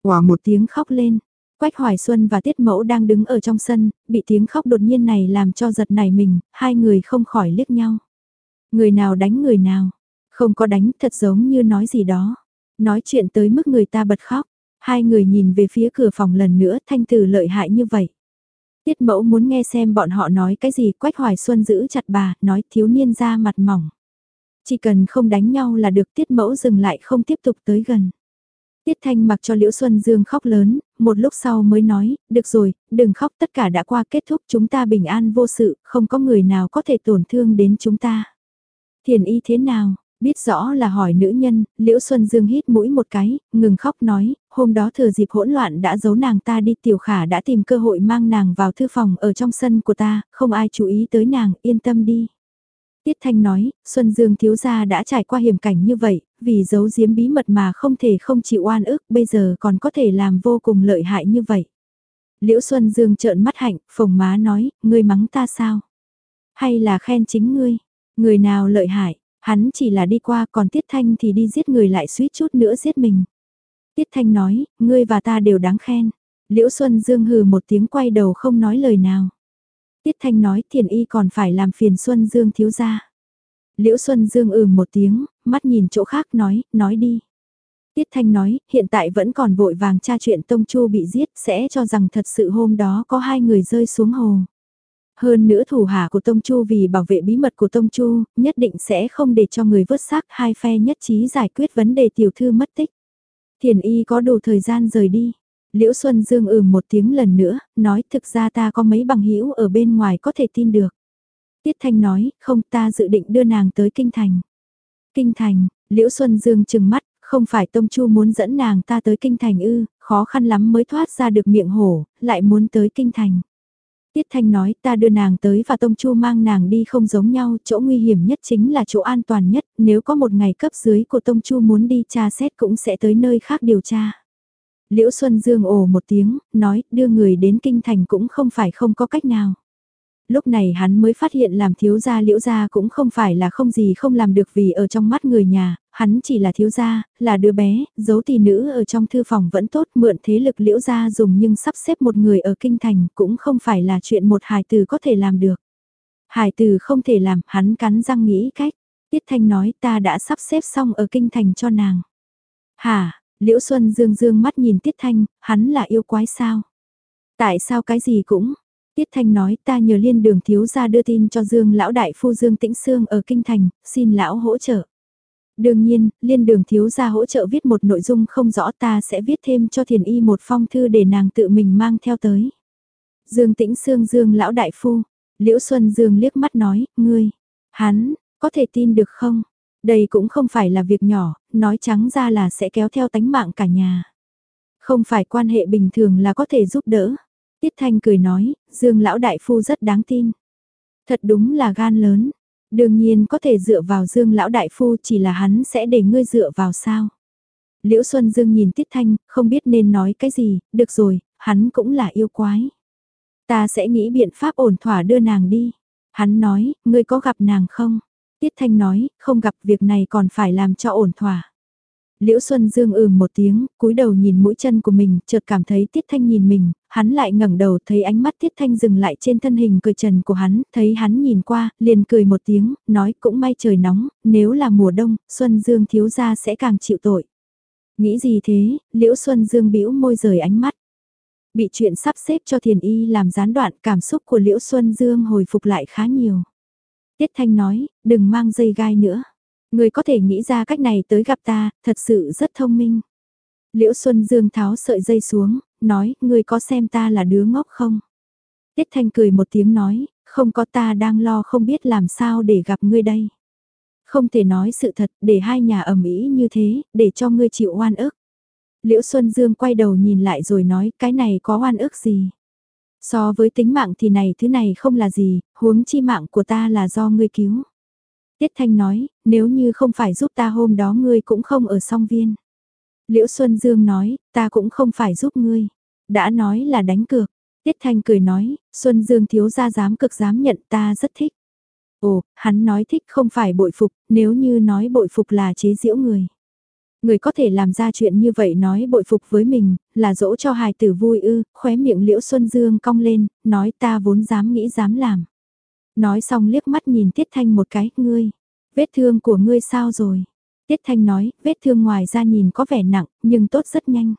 Òa một tiếng khóc lên. Quách Hoài Xuân và Tiết Mẫu đang đứng ở trong sân, bị tiếng khóc đột nhiên này làm cho giật nảy mình, hai người không khỏi liếc nhau. Người nào đánh người nào? Không có đánh, thật giống như nói gì đó. Nói chuyện tới mức người ta bật khóc. Hai người nhìn về phía cửa phòng lần nữa, thanh từ lợi hại như vậy. Tiết Mẫu muốn nghe xem bọn họ nói cái gì, Quách Hoài Xuân giữ chặt bà, nói thiếu niên ra mặt mỏng. Chỉ cần không đánh nhau là được. Tiết Mẫu dừng lại không tiếp tục tới gần. Tiết Thanh mặc cho Liễu Xuân Dương khóc lớn, một lúc sau mới nói, được rồi, đừng khóc, tất cả đã qua, kết thúc, chúng ta bình an vô sự, không có người nào có thể tổn thương đến chúng ta. Thiền y thế nào? Biết rõ là hỏi nữ nhân, Liễu Xuân Dương hít mũi một cái, ngừng khóc nói, hôm đó thừa dịp hỗn loạn đã giấu nàng ta đi, Tiểu Khả đã tìm cơ hội mang nàng vào thư phòng ở trong sân của ta, không ai chú ý tới nàng, yên tâm đi. Tiết Thanh nói, Xuân Dương thiếu gia đã trải qua hiểm cảnh như vậy, vì giấu giếm bí mật mà không thể không chịu oan ức, bây giờ còn có thể làm vô cùng lợi hại như vậy. Liễu Xuân Dương trợn mắt hạnh, phồng má nói, ngươi mắng ta sao? Hay là khen chính ngươi? Người nào lợi hại? Hắn chỉ là đi qua, còn Tiết Thanh thì đi giết người lại suýt chút nữa giết mình. Tiết Thanh nói, ngươi và ta đều đáng khen. Liễu Xuân Dương hừ một tiếng quay đầu không nói lời nào. Tiết Thanh nói, Thiền y còn phải làm phiền Xuân Dương thiếu gia. Liễu Xuân Dương ừ một tiếng, mắt nhìn chỗ khác nói, nói đi. Tiết Thanh nói, hiện tại vẫn còn vội vàng tra chuyện Tông Chu bị giết, sẽ cho rằng thật sự hôm đó có hai người rơi xuống hồ. Hơn nữa thủ hạ của Tông Chu vì bảo vệ bí mật của Tông Chu, nhất định sẽ không để cho người vớt xác, hai phe nhất trí giải quyết vấn đề tiểu thư mất tích. Thiền y có đủ thời gian rời đi. Liễu Xuân Dương ừ một tiếng lần nữa, nói thực ra ta có mấy bằng hữu ở bên ngoài có thể tin được. Tiết Thanh nói, không, ta dự định đưa nàng tới Kinh Thành. Kinh Thành, Liễu Xuân Dương trừng mắt, không phải Tông Chu muốn dẫn nàng ta tới Kinh Thành ư, khó khăn lắm mới thoát ra được miệng hổ, lại muốn tới Kinh Thành. Tiết Thanh nói, ta đưa nàng tới và Tông Chu mang nàng đi không giống nhau, chỗ nguy hiểm nhất chính là chỗ an toàn nhất, nếu có một ngày cấp dưới của Tông Chu muốn đi tra xét cũng sẽ tới nơi khác điều tra. Liễu Xuân Dương ồ một tiếng, nói, đưa người đến Kinh Thành cũng không phải không có cách nào. Lúc này hắn mới phát hiện làm thiếu gia Liễu gia cũng không phải là không gì không làm được, vì ở trong mắt người nhà, hắn chỉ là thiếu gia, là đứa bé, giấu tỷ nữ ở trong thư phòng vẫn tốt, mượn thế lực Liễu gia dùng, nhưng sắp xếp một người ở Kinh Thành cũng không phải là chuyện một hài tử có thể làm được. Hài tử không thể làm, hắn cắn răng nghĩ cách. Tiết Thanh nói, ta đã sắp xếp xong ở Kinh Thành cho nàng. Hả? Liễu Xuân Dương dương mắt nhìn Tiết Thanh, hắn là yêu quái sao? Tại sao cái gì cũng? Tiết Thanh nói, ta nhờ Liên Đường thiếu gia đưa tin cho Dương lão đại phu Dương Tĩnh Sương ở Kinh Thành, xin lão hỗ trợ. Đương nhiên, Liên Đường thiếu gia hỗ trợ viết một nội dung không rõ, ta sẽ viết thêm cho Thiền y một phong thư để nàng tự mình mang theo tới. Dương Tĩnh Sương Dương lão đại phu, Liễu Xuân Dương liếc mắt nói, ngươi, hắn, có thể tin được không? Đây cũng không phải là việc nhỏ, nói trắng ra là sẽ kéo theo tánh mạng cả nhà. Không phải quan hệ bình thường là có thể giúp đỡ. Tiết Thanh cười nói, Dương lão đại phu rất đáng tin. Thật đúng là gan lớn. Đương nhiên có thể dựa vào Dương lão đại phu, chỉ là hắn sẽ để ngươi dựa vào sao. Liễu Xuân Dương nhìn Tiết Thanh, không biết nên nói cái gì, được rồi, hắn cũng là yêu quái. Ta sẽ nghĩ biện pháp ổn thỏa đưa nàng đi. Hắn nói, ngươi có gặp nàng không? Tiết Thanh nói, không gặp, việc này còn phải làm cho ổn thỏa. Liễu Xuân Dương ừm một tiếng, cúi đầu nhìn mũi chân của mình, chợt cảm thấy Tiết Thanh nhìn mình, hắn lại ngẩng đầu thấy ánh mắt Tiết Thanh dừng lại trên thân hình cười trần của hắn, thấy hắn nhìn qua, liền cười một tiếng, nói cũng may trời nóng, nếu là mùa đông, Xuân Dương thiếu gia sẽ càng chịu tội. Nghĩ gì thế, Liễu Xuân Dương bĩu môi rời ánh mắt. Bị chuyện sắp xếp cho Thiền y làm gián đoạn, cảm xúc của Liễu Xuân Dương hồi phục lại khá nhiều. Tiết Thanh nói, đừng mang dây gai nữa. Người có thể nghĩ ra cách này tới gặp ta, thật sự rất thông minh. Liễu Xuân Dương tháo sợi dây xuống, nói, người có xem ta là đứa ngốc không? Tiết Thanh cười một tiếng nói, không có, ta đang lo không biết làm sao để gặp ngươi đây. Không thể nói sự thật, để hai nhà ầm ĩ như thế, để cho ngươi chịu oan ức. Liễu Xuân Dương quay đầu nhìn lại rồi nói, cái này có oan ức gì? So với tính mạng thì này thứ này không là gì, huống chi mạng của ta là do ngươi cứu. Tiết Thanh nói, nếu như không phải giúp ta hôm đó ngươi cũng không ở song viên. Liễu Xuân Dương nói, ta cũng không phải giúp ngươi. Đã nói là đánh cược. Tiết Thanh cười nói, Xuân Dương thiếu gia dám cực dám nhận, ta rất thích. Ồ, hắn nói thích không phải bội phục, nếu như nói bội phục là chế giễu người. Người có thể làm ra chuyện như vậy nói bội phục với mình, là dỗ cho hài tử vui ư, khóe miệng Liễu Xuân Dương cong lên, nói ta vốn dám nghĩ dám làm. Nói xong liếc mắt nhìn Tiết Thanh một cái, ngươi, vết thương của ngươi sao rồi? Tiết Thanh nói, vết thương ngoài ra nhìn có vẻ nặng, nhưng tốt rất nhanh.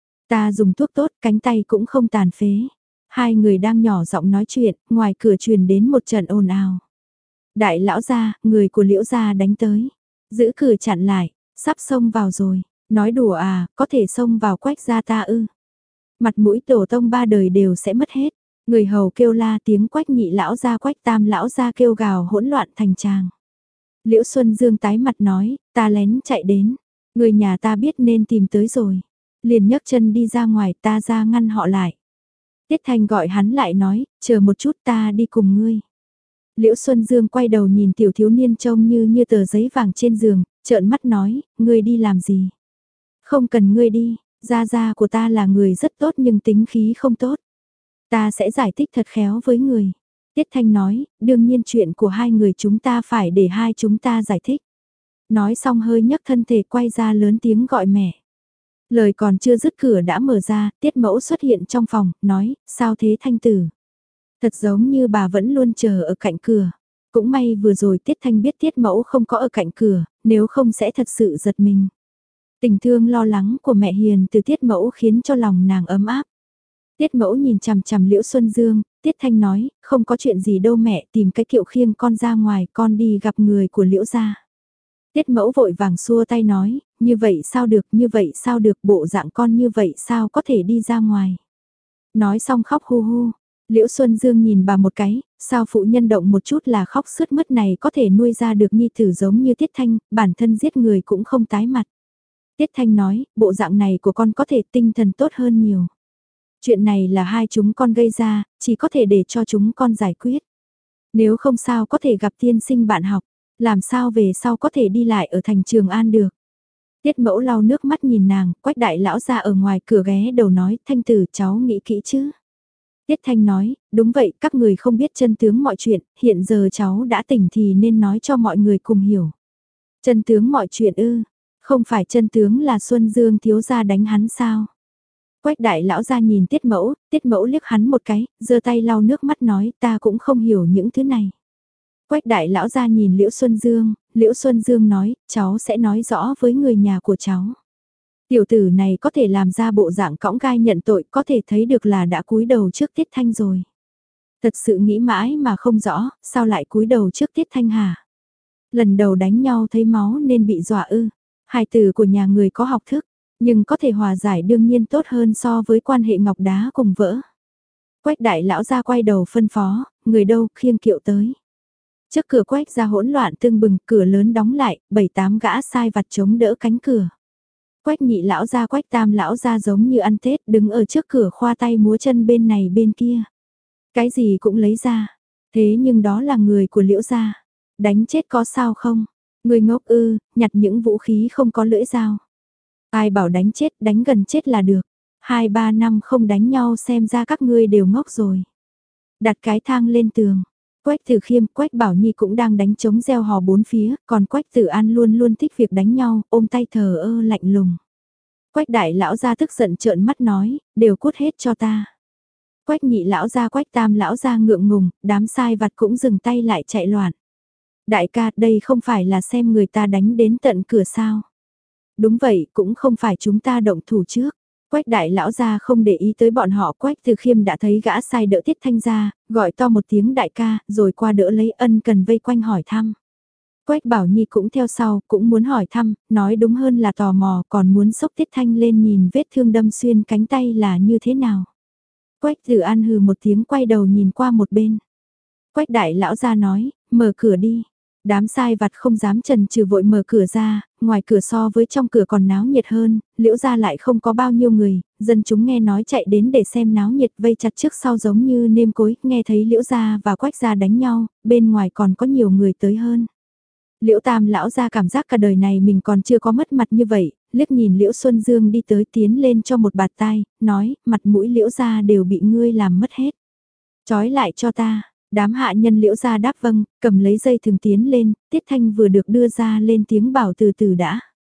Ta dùng thuốc tốt, cánh tay cũng không tàn phế. Hai người đang nhỏ giọng nói chuyện, ngoài cửa truyền đến một trận ồn ào. Đại lão gia, người của Liễu gia đánh tới. Giữ cửa chặn lại, sắp xông vào rồi. Nói đùa à, có thể xông vào Quách gia ta ư. Mặt mũi tổ tông ba đời đều sẽ mất hết. Người hầu kêu la tiếng Quách nhị lão gia Quách tam lão gia kêu gào hỗn loạn thành tràng. Liễu Xuân Dương tái mặt nói, ta lén chạy đến. Người nhà ta biết nên tìm tới rồi. Liền nhấc chân đi ra ngoài, ta ra ngăn họ lại. Tiết Thanh gọi hắn lại nói, chờ một chút ta đi cùng ngươi. Liễu Xuân Dương quay đầu nhìn tiểu thiếu niên trông như như tờ giấy vàng trên giường, trợn mắt nói, ngươi đi làm gì? Không cần ngươi đi, gia gia của ta là người rất tốt nhưng tính khí không tốt. Ta sẽ giải thích thật khéo với người. Tiết Thanh nói, đương nhiên chuyện của hai người chúng ta phải để hai chúng ta giải thích. Nói xong hơi nhấc thân thể quay ra lớn tiếng gọi mẹ. Lời còn chưa dứt cửa đã mở ra, Tiết Mẫu xuất hiện trong phòng, nói, sao thế Thanh tử? Thật giống như bà vẫn luôn chờ ở cạnh cửa. Cũng may vừa rồi Tiết Thanh biết Tiết Mẫu không có ở cạnh cửa, nếu không sẽ thật sự giật mình. Tình thương lo lắng của mẹ Hiền từ Tiết Mẫu khiến cho lòng nàng ấm áp. Tiết Mẫu nhìn chằm chằm Liễu Xuân Dương, Tiết Thanh nói, không có chuyện gì đâu mẹ, tìm cái kiệu khiêng con ra ngoài, con đi gặp người của Liễu gia. Tiết Mẫu vội vàng xua tay nói, như vậy sao được, như vậy sao được, bộ dạng con như vậy sao có thể đi ra ngoài. Nói xong khóc hu hu, Liễu Xuân Dương nhìn bà một cái, sao phụ nhân động một chút là khóc sướt mướt này có thể nuôi ra được nhi tử giống như Tiết Thanh, bản thân giết người cũng không tái mặt. Tiết Thanh nói, bộ dạng này của con có thể tinh thần tốt hơn nhiều. Chuyện này là hai chúng con gây ra, chỉ có thể để cho chúng con giải quyết. Nếu không sao có thể gặp tiên sinh bạn học, làm sao về sau có thể đi lại ở thành Trường An được. Tiết Mẫu lau nước mắt nhìn nàng, Quách đại lão ra ở ngoài cửa ghé đầu nói, Thanh tử cháu nghĩ kỹ chứ. Tiết Thanh nói, đúng vậy, các người không biết chân tướng mọi chuyện, hiện giờ cháu đã tỉnh thì nên nói cho mọi người cùng hiểu. Chân tướng mọi chuyện ư, không phải chân tướng là Xuân Dương thiếu gia đánh hắn sao? Quách đại lão ra nhìn Tiết Mẫu, Tiết Mẫu liếc hắn một cái, giơ tay lau nước mắt nói ta cũng không hiểu những thứ này. Quách đại lão ra nhìn Liễu Xuân Dương, Liễu Xuân Dương nói, cháu sẽ nói rõ với người nhà của cháu. Tiểu tử này có thể làm ra bộ dạng cõng gai nhận tội, có thể thấy được là đã cúi đầu trước Tiết Thanh rồi. Thật sự nghĩ mãi mà không rõ, sao lại cúi đầu trước Tiết Thanh hả? Lần đầu đánh nhau thấy máu nên bị dọa ư. Hài tử của nhà người có học thức, nhưng có thể hòa giải đương nhiên tốt hơn so với quan hệ ngọc đá cùng vỡ. Quách đại lão ra quay đầu phân phó, người đâu khiêng kiệu tới. Trước cửa Quách ra hỗn loạn tương bừng, cửa lớn đóng lại, bảy tám gã sai vặt chống đỡ cánh cửa. Quách nhị lão ra Quách tam lão ra giống như ăn Tết đứng ở trước cửa khoa tay múa chân bên này bên kia. Cái gì cũng lấy ra, thế nhưng đó là người của Liễu gia. Đánh chết có sao không? Người ngốc ư, nhặt những vũ khí không có lưỡi dao. Ai bảo đánh chết, đánh gần chết là được. Hai ba năm không đánh nhau xem ra các ngươi đều ngốc rồi. Đặt cái thang lên tường. Quách Tử Khiêm, Quách Bảo Nhi cũng đang đánh trống reo hò bốn phía, còn Quách Tử An luôn luôn thích việc đánh nhau, ôm tay thờ ơ lạnh lùng. Quách đại lão gia tức giận trợn mắt nói, đều cút hết cho ta. Quách nhị lão gia Quách tam lão gia ngượng ngùng, đám sai vặt cũng dừng tay lại chạy loạn. Đại ca, đây không phải là xem người ta đánh đến tận cửa sao. Đúng vậy, cũng không phải chúng ta động thủ trước. Quách đại lão gia không để ý tới bọn họ, Quách Từ Khiêm đã thấy gã sai đỡ Tiết Thanh ra, gọi to một tiếng đại ca, rồi qua đỡ lấy ân cần vây quanh hỏi thăm. Quách Bảo Nhi cũng theo sau, cũng muốn hỏi thăm, nói đúng hơn là tò mò, còn muốn xốc Tiết Thanh lên nhìn vết thương đâm xuyên cánh tay là như thế nào. Quách Tử An hừ một tiếng quay đầu nhìn qua một bên. Quách đại lão gia nói, mở cửa đi. Đám sai vặt không dám chần chừ vội mở cửa ra, ngoài cửa so với trong cửa còn náo nhiệt hơn, Liễu gia lại không có bao nhiêu người, dân chúng nghe nói chạy đến để xem náo nhiệt vây chặt trước sau giống như nêm cối, nghe thấy Liễu gia và Quách gia đánh nhau, bên ngoài còn có nhiều người tới hơn. Liễu Tam lão gia cảm giác cả đời này mình còn chưa có mất mặt như vậy, liếc nhìn Liễu Xuân Dương đi tới tiến lên cho một bạt tai, nói, mặt mũi Liễu gia đều bị ngươi làm mất hết. Trói lại cho ta. Đám hạ nhân Liễu gia đáp vâng, cầm lấy dây thừng tiến lên, Tiết Thanh vừa được đưa ra lên tiếng bảo từ từ đã.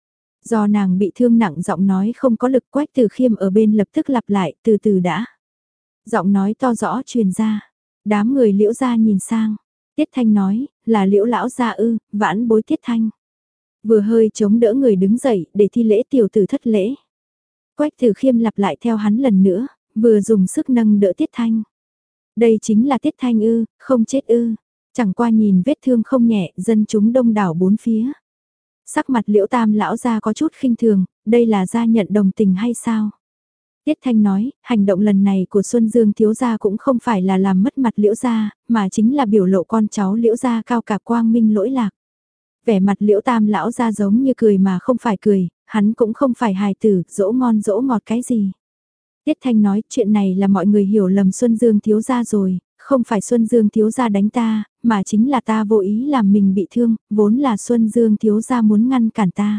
Do nàng bị thương nặng giọng nói không có lực, Quách Tử Khiêm ở bên lập tức lặp lại, từ từ đã. Giọng nói to rõ truyền ra, đám người Liễu gia nhìn sang, Tiết Thanh nói, là Liễu lão gia ư, vãn bối Tiết Thanh. Vừa hơi chống đỡ người đứng dậy để thi lễ tiểu tử thất lễ. Quách Tử Khiêm lặp lại theo hắn lần nữa, vừa dùng sức nâng đỡ Tiết Thanh. Đây chính là Tiết Thanh ư, không chết ư. Chẳng qua nhìn vết thương không nhẹ, dân chúng đông đảo bốn phía. Sắc mặt Liễu Tam lão gia có chút khinh thường, đây là gia nhận đồng tình hay sao? Tiết Thanh nói, hành động lần này của Xuân Dương thiếu gia cũng không phải là làm mất mặt Liễu gia, mà chính là biểu lộ con cháu Liễu gia cao cả quang minh lỗi lạc. Vẻ mặt Liễu Tam lão gia giống như cười mà không phải cười, hắn cũng không phải hài tử, dỗ ngon dỗ ngọt cái gì. Tiết Thanh nói, chuyện này là mọi người hiểu lầm Xuân Dương thiếu gia rồi, không phải Xuân Dương thiếu gia đánh ta, mà chính là ta vô ý làm mình bị thương, vốn là Xuân Dương thiếu gia muốn ngăn cản ta.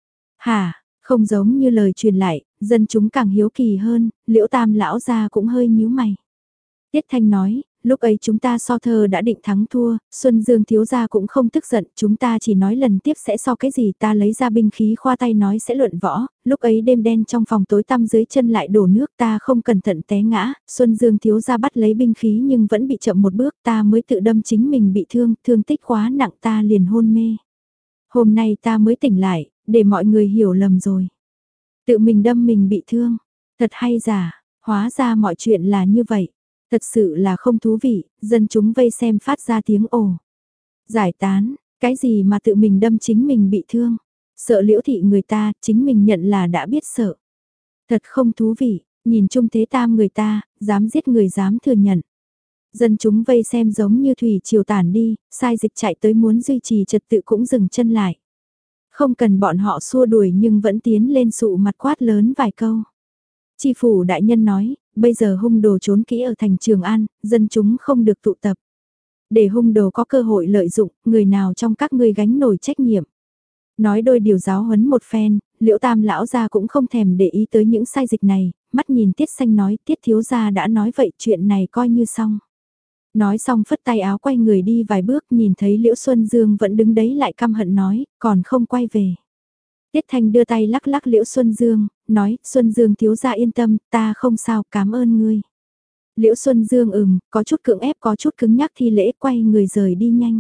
Hả, không giống như lời truyền lại, dân chúng càng hiếu kỳ hơn, Liễu Tam lão gia cũng hơi nhíu mày. Tiết Thanh nói, lúc ấy chúng ta so thơ đã định thắng thua, Xuân Dương thiếu gia cũng không tức giận, chúng ta chỉ nói lần tiếp sẽ so cái gì, ta lấy ra binh khí khoa tay nói sẽ luận võ, lúc ấy đêm đen trong phòng tối tăm dưới chân lại đổ nước, ta không cẩn thận té ngã, Xuân Dương thiếu gia bắt lấy binh khí nhưng vẫn bị chậm một bước, ta mới tự đâm chính mình bị thương, thương tích quá nặng ta liền hôn mê. Hôm nay ta mới tỉnh lại, để mọi người hiểu lầm rồi. Tự mình đâm mình bị thương, thật hay giả, hóa ra mọi chuyện là như vậy. Thật sự là không thú vị, dân chúng vây xem phát ra tiếng ồ. Giải tán, cái gì mà tự mình đâm chính mình bị thương. Sợ Liễu thị người ta, chính mình nhận là đã biết sợ. Thật không thú vị, nhìn Trung Thế Tam người ta, dám giết người dám thừa nhận. Dân chúng vây xem giống như thủy triều tản đi, sai dịch chạy tới muốn duy trì trật tự cũng dừng chân lại. Không cần bọn họ xua đuổi nhưng vẫn tiến lên sụ mặt quát lớn vài câu. Chi phủ đại nhân nói, bây giờ hung đồ trốn kỹ ở thành Trường An, dân chúng không được tụ tập. Để hung đồ có cơ hội lợi dụng, người nào trong các ngươi gánh nổi trách nhiệm. Nói đôi điều giáo huấn một phen, Liễu Tam lão gia cũng không thèm để ý tới những sai dịch này, mắt nhìn Tiết Xanh nói, Tiết thiếu gia đã nói vậy chuyện này coi như xong. Nói xong phất tay áo quay người đi vài bước, nhìn thấy Liễu Xuân Dương vẫn đứng đấy lại căm hận nói, còn không quay về. Tiết Thanh đưa tay lắc lắc Liễu Xuân Dương, nói, Xuân Dương thiếu gia yên tâm, ta không sao, cảm ơn ngươi. Liễu Xuân Dương ừm, có chút cưỡng ép có chút cứng nhắc thi lễ, quay người rời đi nhanh.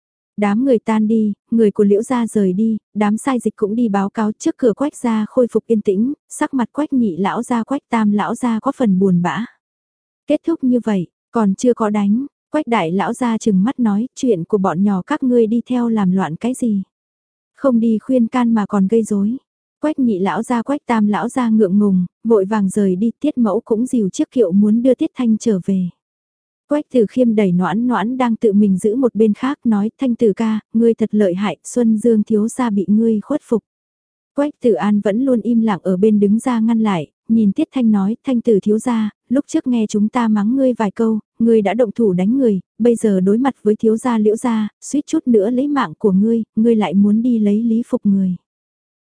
Đám người tan đi, người của Liễu gia rời đi, đám sai dịch cũng đi báo cáo trước cửa Quách gia khôi phục yên tĩnh, sắc mặt Quách nhị lão gia Quách tam lão gia có phần buồn bã. Kết thúc như vậy, còn chưa có đánh, Quách đại lão gia chừng mắt nói, chuyện của bọn nhỏ các ngươi đi theo làm loạn cái gì. Không đi khuyên can mà còn gây rối. Quách nhị lão gia Quách tam lão gia ngượng ngùng, vội vàng rời đi, Tiết mẫu cũng dìu chiếc kiệu muốn đưa Tiết Thanh trở về. Quách Tử Khiêm đẩy Noãn Noãn đang tự mình giữ một bên khác nói, Thanh Tử ca, ngươi thật lợi hại, Xuân Dương thiếu gia bị ngươi khuất phục. Quách Tử An vẫn luôn im lặng ở bên đứng ra ngăn lại, nhìn Tiết Thanh nói, Thanh Tử thiếu gia, lúc trước nghe chúng ta mắng ngươi vài câu, ngươi đã động thủ đánh người, bây giờ đối mặt với thiếu gia Liễu gia, suýt chút nữa lấy mạng của ngươi, ngươi lại muốn đi lấy lý phục người.